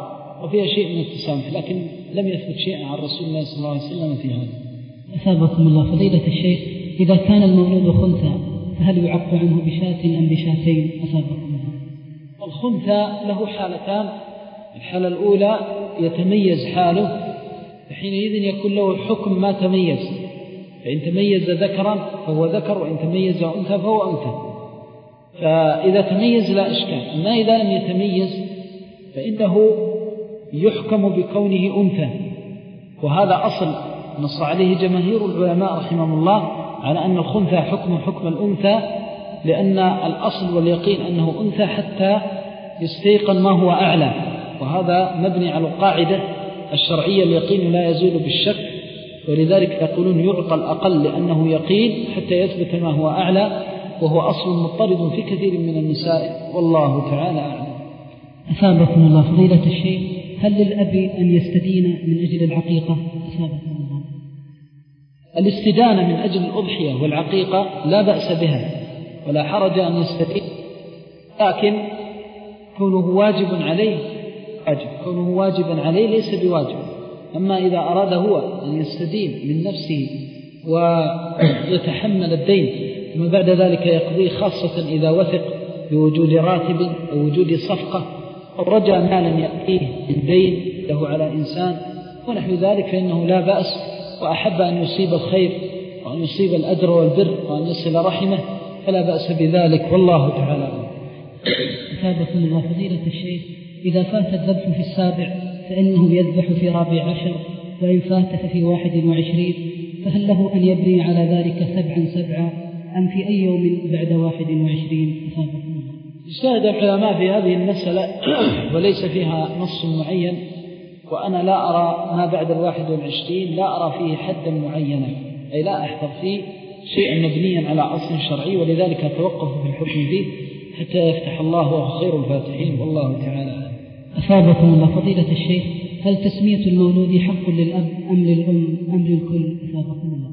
وفيها شيء من التسامح، لكن لم يثبت شيء عن رسول الله صلى الله عليه وسلم في هذا. أثابكم الله فضيلة الشيخ، إذا كان المولود خنثى فهل يعق عنه بشاة أم بشاتين؟ أثابكم الله. الخنثى له حالتان، الحالة الأولى يتميز حاله، فحينئذ يكون له حكم ما تميز، فإن تميز ذكرا فهو ذكر، وإن تميز أنثى فهو أنثى. فإذا تميز لا إشكال، أما إذا لم يتميز فإنه يحكم بكونه أنثى، وهذا أصل نص عليه جماهير العلماء رحمهم الله على أن الخنثى حكم حكم الأنثى، لأن الأصل واليقين أنه أنثى حتى يستيقن ما هو أعلى، وهذا مبني على القاعدة الشرعية اليقين لا يزول بالشك، ولذلك يقولون يعطى الأقل لأنه يقين حتى يثبت ما هو أعلى، وهو أصل مضطرد في كثير من النساء، والله تعالى أعلم. أثابكم الله فضيلة الشيخ، هل للأب أن يستدين من أجل العقيقة؟ أثابكم الله. الاستدانة من أجل الأضحية والعقيقة لا بأس بها ولا حرج أن يستدين، لكن كونه واجب عليه واجب كونه واجبا عليه ليس بواجب. أما إذا أراد هو أن يستدين من نفسه ويتحمل الدين ثم بعد ذلك يقضيه، خاصة إذا وثق بوجود راتب أو وجود صفقة أو رجع مالا يأتيه من دين له على إنسان ونحو ذلك، فإنه لا بأس، وأحب أن يصيب الخير وأن يصيب الأجر والبر وأن يصل رحمه فلا بأس بذلك، والله تعالى. أثابكم الله فضيلة الشيخ، إذا فات الذبح في السابع فإنه يذبح في رابع عشر، وإن فات في واحد وعشرين فهل له أن يبني على ذلك سبعا سبعا أم في أي يوم بعد واحد وعشرين؟ أثابكم الله. اجتهد العلماء في هذه المسألة وليس فيها نص معين، وأنا لا أرى ما بعد الواحد والعشرين لا أرى فيه حدا معينا، أي لا أحفظ فيه شيئا مبنيا على أصل شرعي، ولذلك أتوقف في الحكم فيه حتى يفتح الله وهو خير الفاتحين، والله تعالى. أثابكم الله فضيلة الشيخ، هل تسمية المولود حق للأب أم للأم أم للكل؟ أثابكم الله.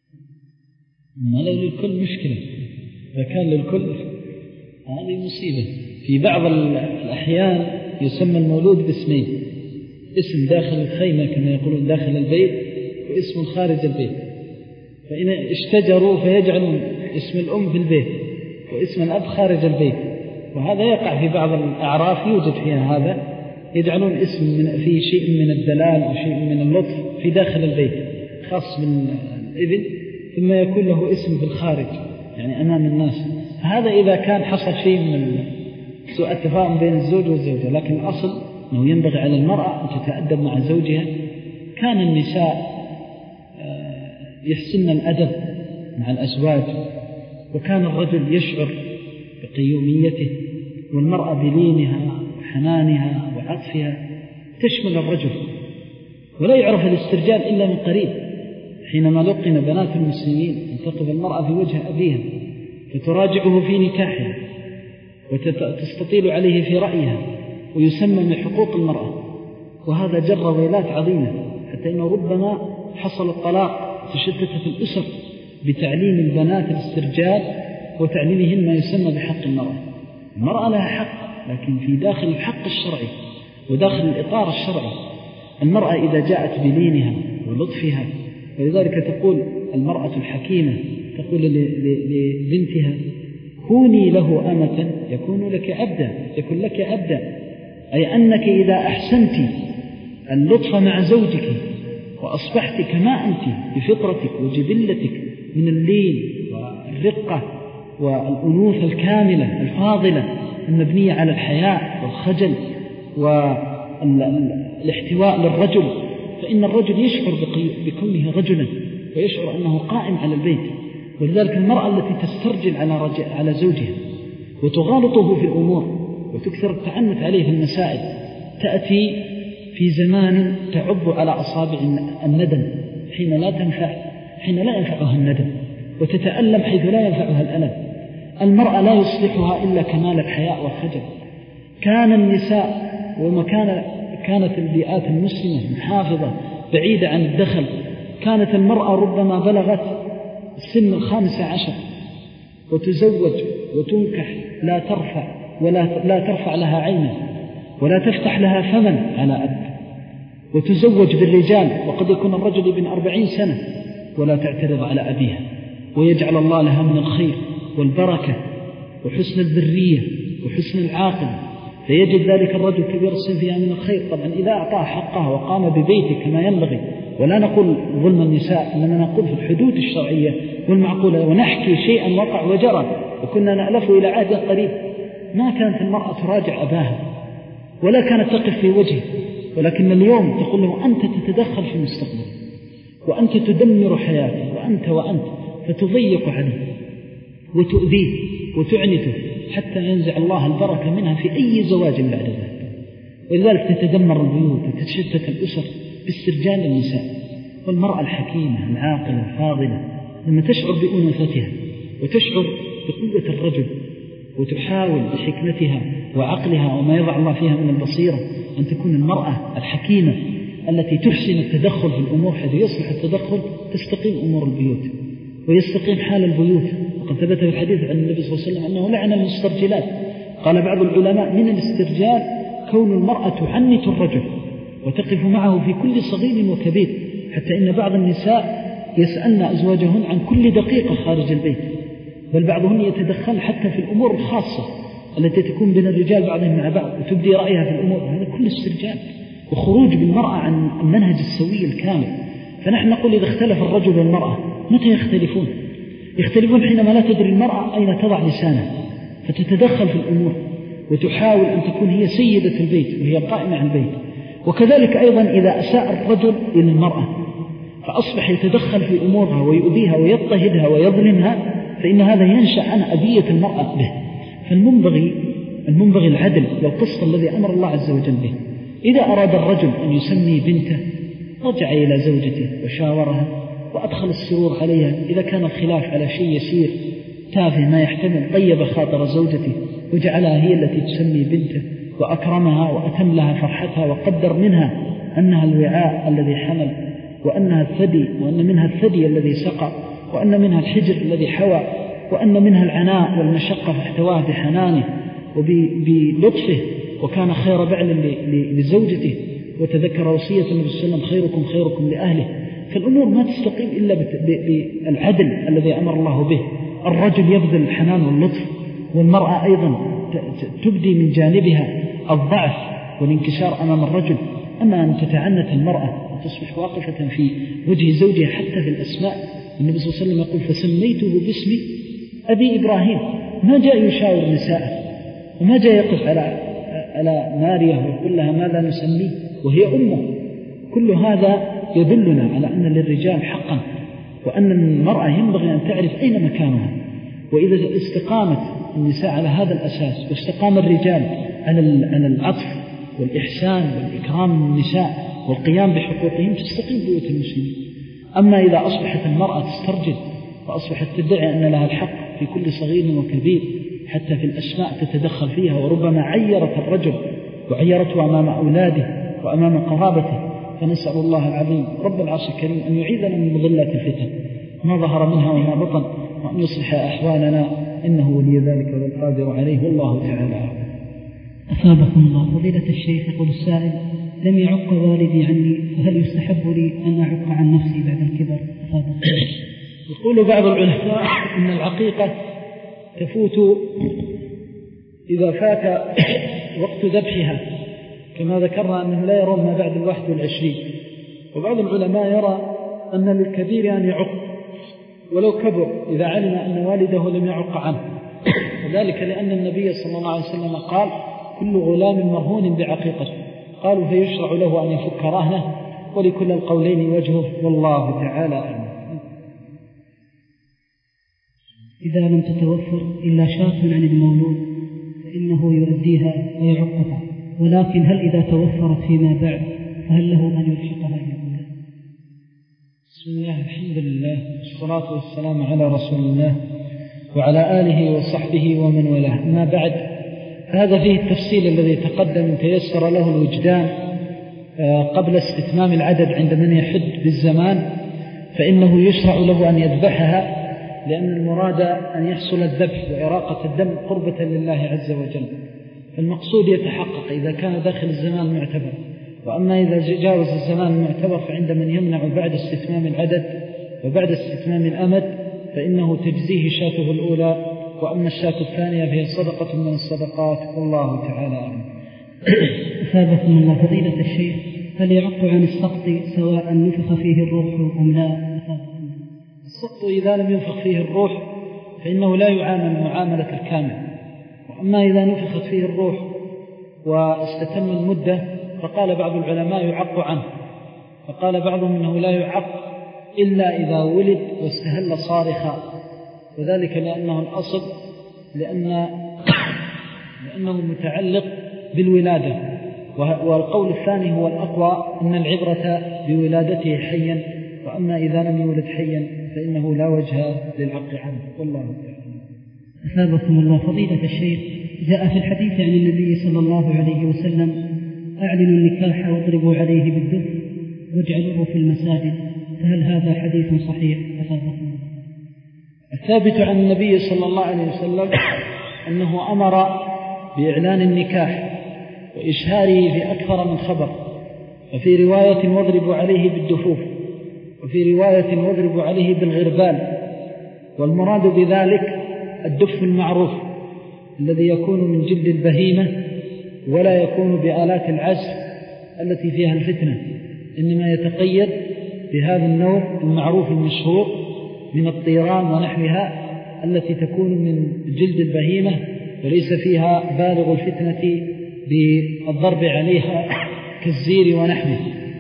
ما لو للكل مشكلة، إذا كان للكل هذه مصيبة. في بعض الأحيان يسمى المولود باسمين، اسم داخل الخيمة كما يقولون داخل البيت، واسم خارج البيت، فإن اشتجروا فيجعلون اسم الأم في البيت واسم الأب خارج البيت، وهذا يقع في بعض الأعراف يوجد فيها هذا، يجعلون اسم من فيه شيء من الدلال وشيء من اللطف في داخل البيت خاص بالابن، ثم يكون له اسم في الخارج يعني أمام الناس. هذا إذا كان حصل شيء من سوء التفاهم بين الزوج والزوجة، لكن الأصل أنه ينبغي على المرأة أن تتأدب مع زوجها. كان النساء يحسن الأدب مع الأزواج، وكان الرجل يشعر بقيوميته، والمرأة بلينها وحنانها وعطفها تشمل الرجل، ولا يعرف الاسترجال إلا من قريب. حينما لقن بنات المسلمين أن تقف المرأة في وجه أبيها فتراجعه في نكاحها وتستطيل عليه في رأيها، ويسمى من حقوق المرأة، وهذا جر ويلات عظيمة، حتى إنه ربما حصل الطلاق تشتتت الأسر بتعليم البنات الاسترجال وتعليمهن ما يسمى بحق المرأة. المرأة لها حق، لكن في داخل الحق الشرعي وداخل الإطار الشرعي. المرأة إذا جاءت بلينها ولطفها، ولذلك تقول المرأة الحكيمة تقول لبنتها كوني له أمة يكون لك عبدا يكون لك عبدا، أي أنك إذا أحسنت اللطف مع زوجك وأصبحت كما أنت بفطرتك وجبلتك من اللين والرقة والأنوثة الكاملة الفاضلة المبنية على الحياء والخجل والاحتواء للرجل، فإن الرجل يشعر بكونه رجلا ويشعر أنه قائم على البيت. ولذلك المرأة التي تسترجل على, على زوجها وتغالطه في الأمور وتكثر التعنت عليه في المسائل تأتي في زمان تعض على أصابع الندم حين لا تنفع حين لا ينفعها الندم، وتتألم حيث لا ينفعها الألم. المرأة لا يصلحها إلا كمال الحياء والخجل. كان النساء وما كان كانت البيئات المسلمة محافظة بعيدة عن الدخل، كانت المرأة ربما بلغت السن الخامسة عشر وتزوج وتنكح لا ترفع ولا لا ترفع لها عينها، ولا تفتح لها فمن على أب، وتزوج بالرجال وقد يكون الرجل ابن أربعين سنة ولا تعترض على أبيها، ويجعل الله لها من الخير والبركة وحسن الذرية وحسن العاقل، فيجد ذلك الرجل كبير السن فيها من الخير. طبعا إذا أعطاه حقها وقام ببيته كما ينبغي، ولا نقول ظلم النساء، إنما نقول في الحدود الشرعية والمعقولة، ونحكي شيئا وقع وجرى وكنا نألفه إلى عهد قريب. ما كانت المرأة تراجع أباها ولا كانت تقف في وجهه، ولكن اليوم تقول له أنت تتدخل في المستقبل، وأنت تدمر حياته، وأنت وأنت، فتضيق عليه وتؤذيه وتعنته حتى ينزع الله البركة منها في أي زواج بعد ذلك. ولذلك تتدمر البيوت وتتشتت الأسر باسترجال النساء. والمرأة الحكيمة العاقلة الفاضلة لما تشعر بأنوثتها وتشعر بقوة الرجل وتحاول بحكمتها وعقلها وما يضع الله فيها من البصيرة أن تكون المرأة الحكيمة التي تحسن التدخل في الأمور حيث يصلح التدخل، تستقيم أمور البيوت ويستقيم حال البيوت. وقد ثبت في الحديث عن النبي صلى الله عليه وسلم أنه لعن المسترجلات. قال بعض العلماء من الاسترجال كون المرأة تعنت الرجل وتقف معه في كل صغير وكبير، حتى إن بعض النساء يسألن أزواجهن عن كل دقيقة خارج البيت، بل بعضهن يتدخل حتى في الأمور الخاصة التي تكون بين الرجال بعضهم مع بعض وتبدي رأيها في الأمور. هذا كل استرجال وخروج بالمرأة عن المنهج السوي الكامل. فنحن نقول إذا اختلف الرجل والمرأة متى يختلفون؟ يختلفون حينما لا تدري المرأة أين تضع لسانها فتتدخل في الأمور وتحاول أن تكون هي سيدة البيت وهي قائمة على البيت. وكذلك أيضا إذا أساء الرجل إلى المرأة فأصبح يتدخل في أمورها ويؤذيها ويضطهدها ويظلمها، فإن هذا ينشأ عن أذية المرأة به. فالمنبغي المنبغي العدل والقسط الذي أمر الله عز وجل به. إذا أراد الرجل أن يسمي بنته رجع إلى زوجته وشاورها وأدخل السرور عليها. إذا كان الخلاف على شيء يسير تافه ما يحتمل طيب خاطر زوجته وجعلها هي التي تسمي بنته وأكرمها وأتم لها فرحتها وقدر منها أنها الوعاء الذي حمل وأنها الثدي وأن منها الثدي الذي سقى وأن منها الحجر الذي حوى وأن منها العناء والمشقة فاحتواه بحنانه وبلطفه وكان خير بعل لزوجته. وتذكر وصية النبي صلى الله عليه وسلم خيركم خيركم لأهله. فالأمور ما تستقيم إلا بالعدل الذي أمر الله به. الرجل يبذل الحنان واللطف، والمرأة أيضا تبدي من جانبها الضعف والانكسار أمام الرجل. أما أن تتعنت المرأة وتصبح واقفة في وجه زوجها حتى في الأسماء. النبي صلى الله عليه وسلم يقول فسميته باسم أبي إبراهيم. ما جاء يشاور نساءه وما جاء يقف على على ماريا ويقول لها ماذا نسميه وهي أمه. كل هذا يدلنا على أن للرجال حقا، وأن المرأة ينبغي أن تعرف أين مكانها. وإذا استقامت النساء على هذا الأساس واستقام الرجال على العطف والإحسان والإكرام للنساء والقيام بحقوقهم تستقيم بيوت المسلمين. أما إذا أصبحت المرأة تسترجل وأصبحت تدعي أن لها الحق في كل صغير وكبير حتى في الأسماء تتدخل فيها، وربما عيرت الرجل وعيرته أمام أولاده وأمام قرابته. فنسأل الله العظيم رب العرش الكريم أن يعيذنا من مضلات الفتن ما ظهر منها وما بطن، وأن يصلح أحوالنا إنه ولي ذلك والقادر عليه، والله تعالى أعلم. أثابكم الله. فضيلة الشيخ يقول السائل لم يعق والدي عني، فهل يستحب لي أن أعق عن نفسي بعد الكبر؟ يقول بعض العلماء إن العقيقة تفوت إذا فات وقت ذبحها، كما ذكرنا أنهم لا يرون ما بعد الواحد والعشرين. وبعض العلماء يرى أن للكبير أن يعق ولو كبر إذا علم أن والده لم يعق عنه، وذلك لأن النبي صلى الله عليه وسلم قال كل غلام مرهون بعقيقته. قالوا فيشرع له أن يفك رهنه، ولكل القولين وجهه، والله تعالى أعلم. إذا لم تتوفر إلا شاة عن المولود فإنه يؤديها ويعقها، ولكن هل إذا توفرت فيما بعد فهل له أن يلحقها الأولى؟ بسم الله الحمد لله والصلاة والسلام على رسول الله وعلى آله وصحبه ومن والاه. ما بعد، هذا فيه التفصيل الذي تقدم تيسر له الوجدان قبل استتمام العدد عند من يحد بالزمان، فإنه يشرع له أن يذبحها، لأن المراد أن يحصل الذبح وإراقة الدم قربة لله عز وجل. المقصود يتحقق إذا كان داخل الزمان المعتبر. وأما إذا جاوز الزمان المعتبر فعند من يمنع بعد استتمام العدد وبعد استتمام الأمد فإنه تجزيه شاته الأولى، وأما الشاة الثانية فهي صدقة من الصدقات، والله تعالى أعلم. أثابكم الله فضيلة الشيخ، هل يعق عن السقط سواء نفخ فيه الروح أم لا؟ السقط إذا لم ينفخ فيه الروح فإنه لا يعامل معاملة الكامل، وأما إذا نفخت فيه الروح واستتم المدة فقال بعض العلماء يعق عنه، فقال بعضهم إنه لا يعق إلا إذا ولد واستهل صارخا، وذلك لأنه الأصل لأن لأنه متعلق بالولادة، والقول الثاني هو الأقوى أن العبرة بولادته حيا، وأما إذا لم يولد حيا فإنه لا وجه للعق عنه، والله تعالى. أثابكم الله فضيلة الشيخ، جاء في الحديث عن النبي صلى الله عليه وسلم: أعلنوا النكاح واضربوا عليه بالدف واجعلوه في المساجد، فهل هذا حديث صحيح؟ أثابكم الله. الثابت عن النبي صلى الله عليه وسلم أنه أمر بإعلان النكاح وإشهاره في أكثر من خبر، وفي رواية واضربوا عليه بالدفوف، وفي رواية واضربوا عليه بالغربال، والمراد بذلك الدف المعروف الذي يكون من جلد البهيمة ولا يكون بآلات العزف التي فيها الفتنة، إنما يتقيد بهذا النوع المعروف المشهور من الطيران ونحوها التي تكون من جلد البهيمة وليس فيها بالغ الفتنة بالضرب عليها كالزير ونحوه.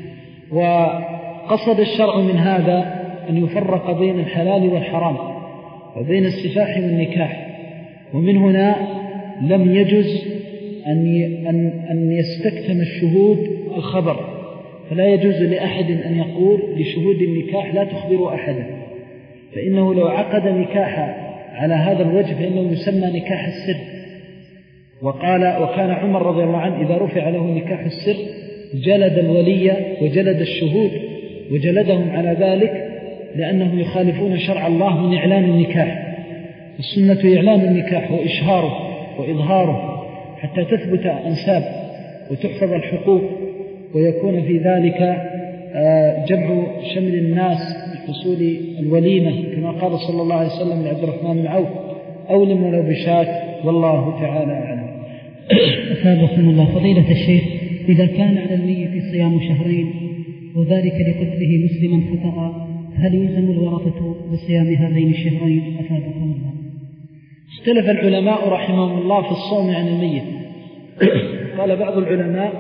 وقصد الشرع من هذا أن يفرق بين الحلال والحرام وبين السفاح والنكاح، ومن هنا لم يجز أن أن يستكتم الشهود الخبر، فلا يجوز لأحد أن يقول لشهود النكاح لا تخبروا أحدا، فإنه لو عقد نكاحا على هذا الوجه فإنه يسمى نكاح السر. وقال وكان عمر رضي الله عنه إذا رفع له نكاح السر جلد الولي وجلد الشهود وجلدهم على ذلك، لأنهم يخالفون شرع الله من إعلان النكاح. السنة إعلان النكاح وإشهاره وإظهاره حتى تثبت أنساب وتحفظ الحقوق، ويكون في ذلك جمع شمل الناس بحصول الوليمة كما قال صلى الله عليه وسلم لعبد الرحمن بن عوف: أولم ولو بشاة، والله تعالى أعلم. أثابكم الله فضيلة الشيخ، إذا كان على الميت صيام شهرين وذلك لقتله مسلما خطأ، هل يلزم الورثة بصيام هذين الشهرين؟ أثابكم الله. اختلف العلماء رحمهم الله في الصوم عن الميت. قال بعض العلماء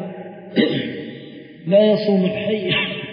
لا يصوم الحي،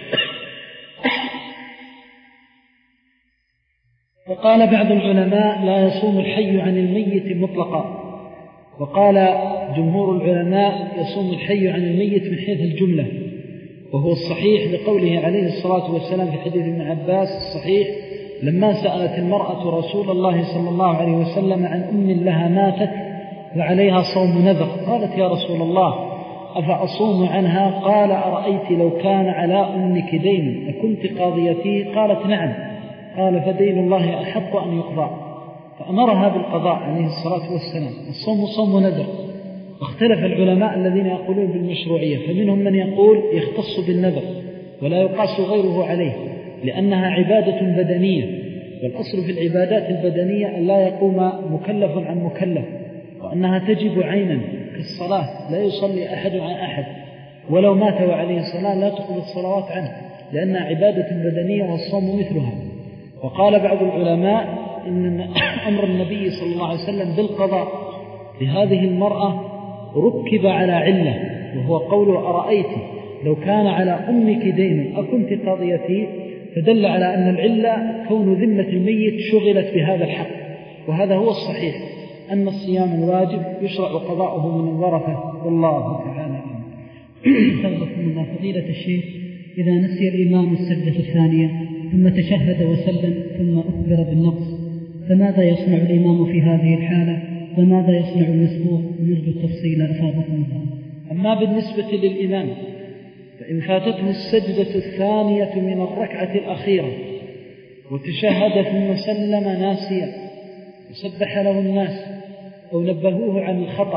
وقال بعض العلماء لا يصوم الحي عن الميت مطلقا، وقال جمهور العلماء يصوم الحي عن الميت من حيث الجملة، وهو الصحيح لقوله عليه الصلاة والسلام في حديث ابن عباس الصحيح: لما سألت المرأة رسول الله صلى الله عليه وسلم عن أم لها ماتت وعليها صوم نذر، قالت: يا رسول الله أفأصوم عنها؟ قال: أرأيت لو كان على أمك دين أكنت قاضيتي؟ قالت: نعم. قال: فدين الله أحق أن يقضى، فأمرها بالقضاء عليه الصلاة والسلام. الصوم صوم نذر. واختلف العلماء الذين يقولون بالمشروعية، فمنهم من يقول يختص بالنذر ولا يقاس غيره عليه، لأنها عبادة بدنية، والأصل في العبادات البدنية أن لا يقوم مكلف عن مكلف، وأنها تجب عينا كالصلاة، لا يصلي أحد عن أحد، ولو مات وعليه الصلاة لا تقضى الصلوات عنه، لأنها عبادة بدنية والصوم مثلها. وقال بعض العلماء إن أمر النبي صلى الله عليه وسلم بالقضاء لهذه المرأة ركب على علة، وهو قول: أرأيت لو كان على أمك دين أكنت قاضيتي، فدل على أن العلة كون ذمة الميت شغلت بهذا الحق، وهذا هو الصحيح أن الصيام الواجب يشرع قضاؤه من الورثة، والله تعالى. أثابكم الله فضيلة الشيخ، إذا نسي الإمام السجدة الثانية ثم تشهد وسلم ثم أخبر بالنقص، فماذا يصنع الإمام في هذه الحالة؟ وماذا يصنع المسبوق؟ نرجو التفصيل أثابكم الله. أما بالنسبة للإمام فإن فاتته السجدة الثانية من الركعة الأخيرة وتشهد ثم سلم ناسيا وسبح له الناس أو نبهوه عن الخطأ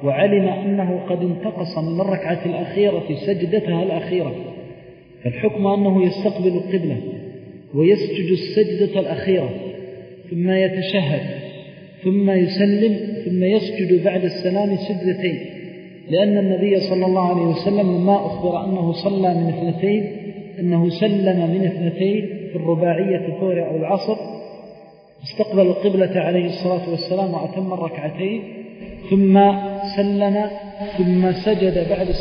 وعلم أنه قد انتقص من الركعة الأخيرة سجدتها الأخيرة، فالحكم أنه يستقبل القبلة ويسجد السجدة الأخيرة ثم يتشهد ثم يسلم ثم يسجد بعد السلام سجدتين، لأن النبي صلى الله عليه وسلم لما أخبر أنه صلى من اثنتين أنه سلم من اثنتين في الرباعية الظهر أو العصر، استقبل القبلة عليه الصلاة والسلام وأتم الركعتين ثم سلم ثم سجد بعد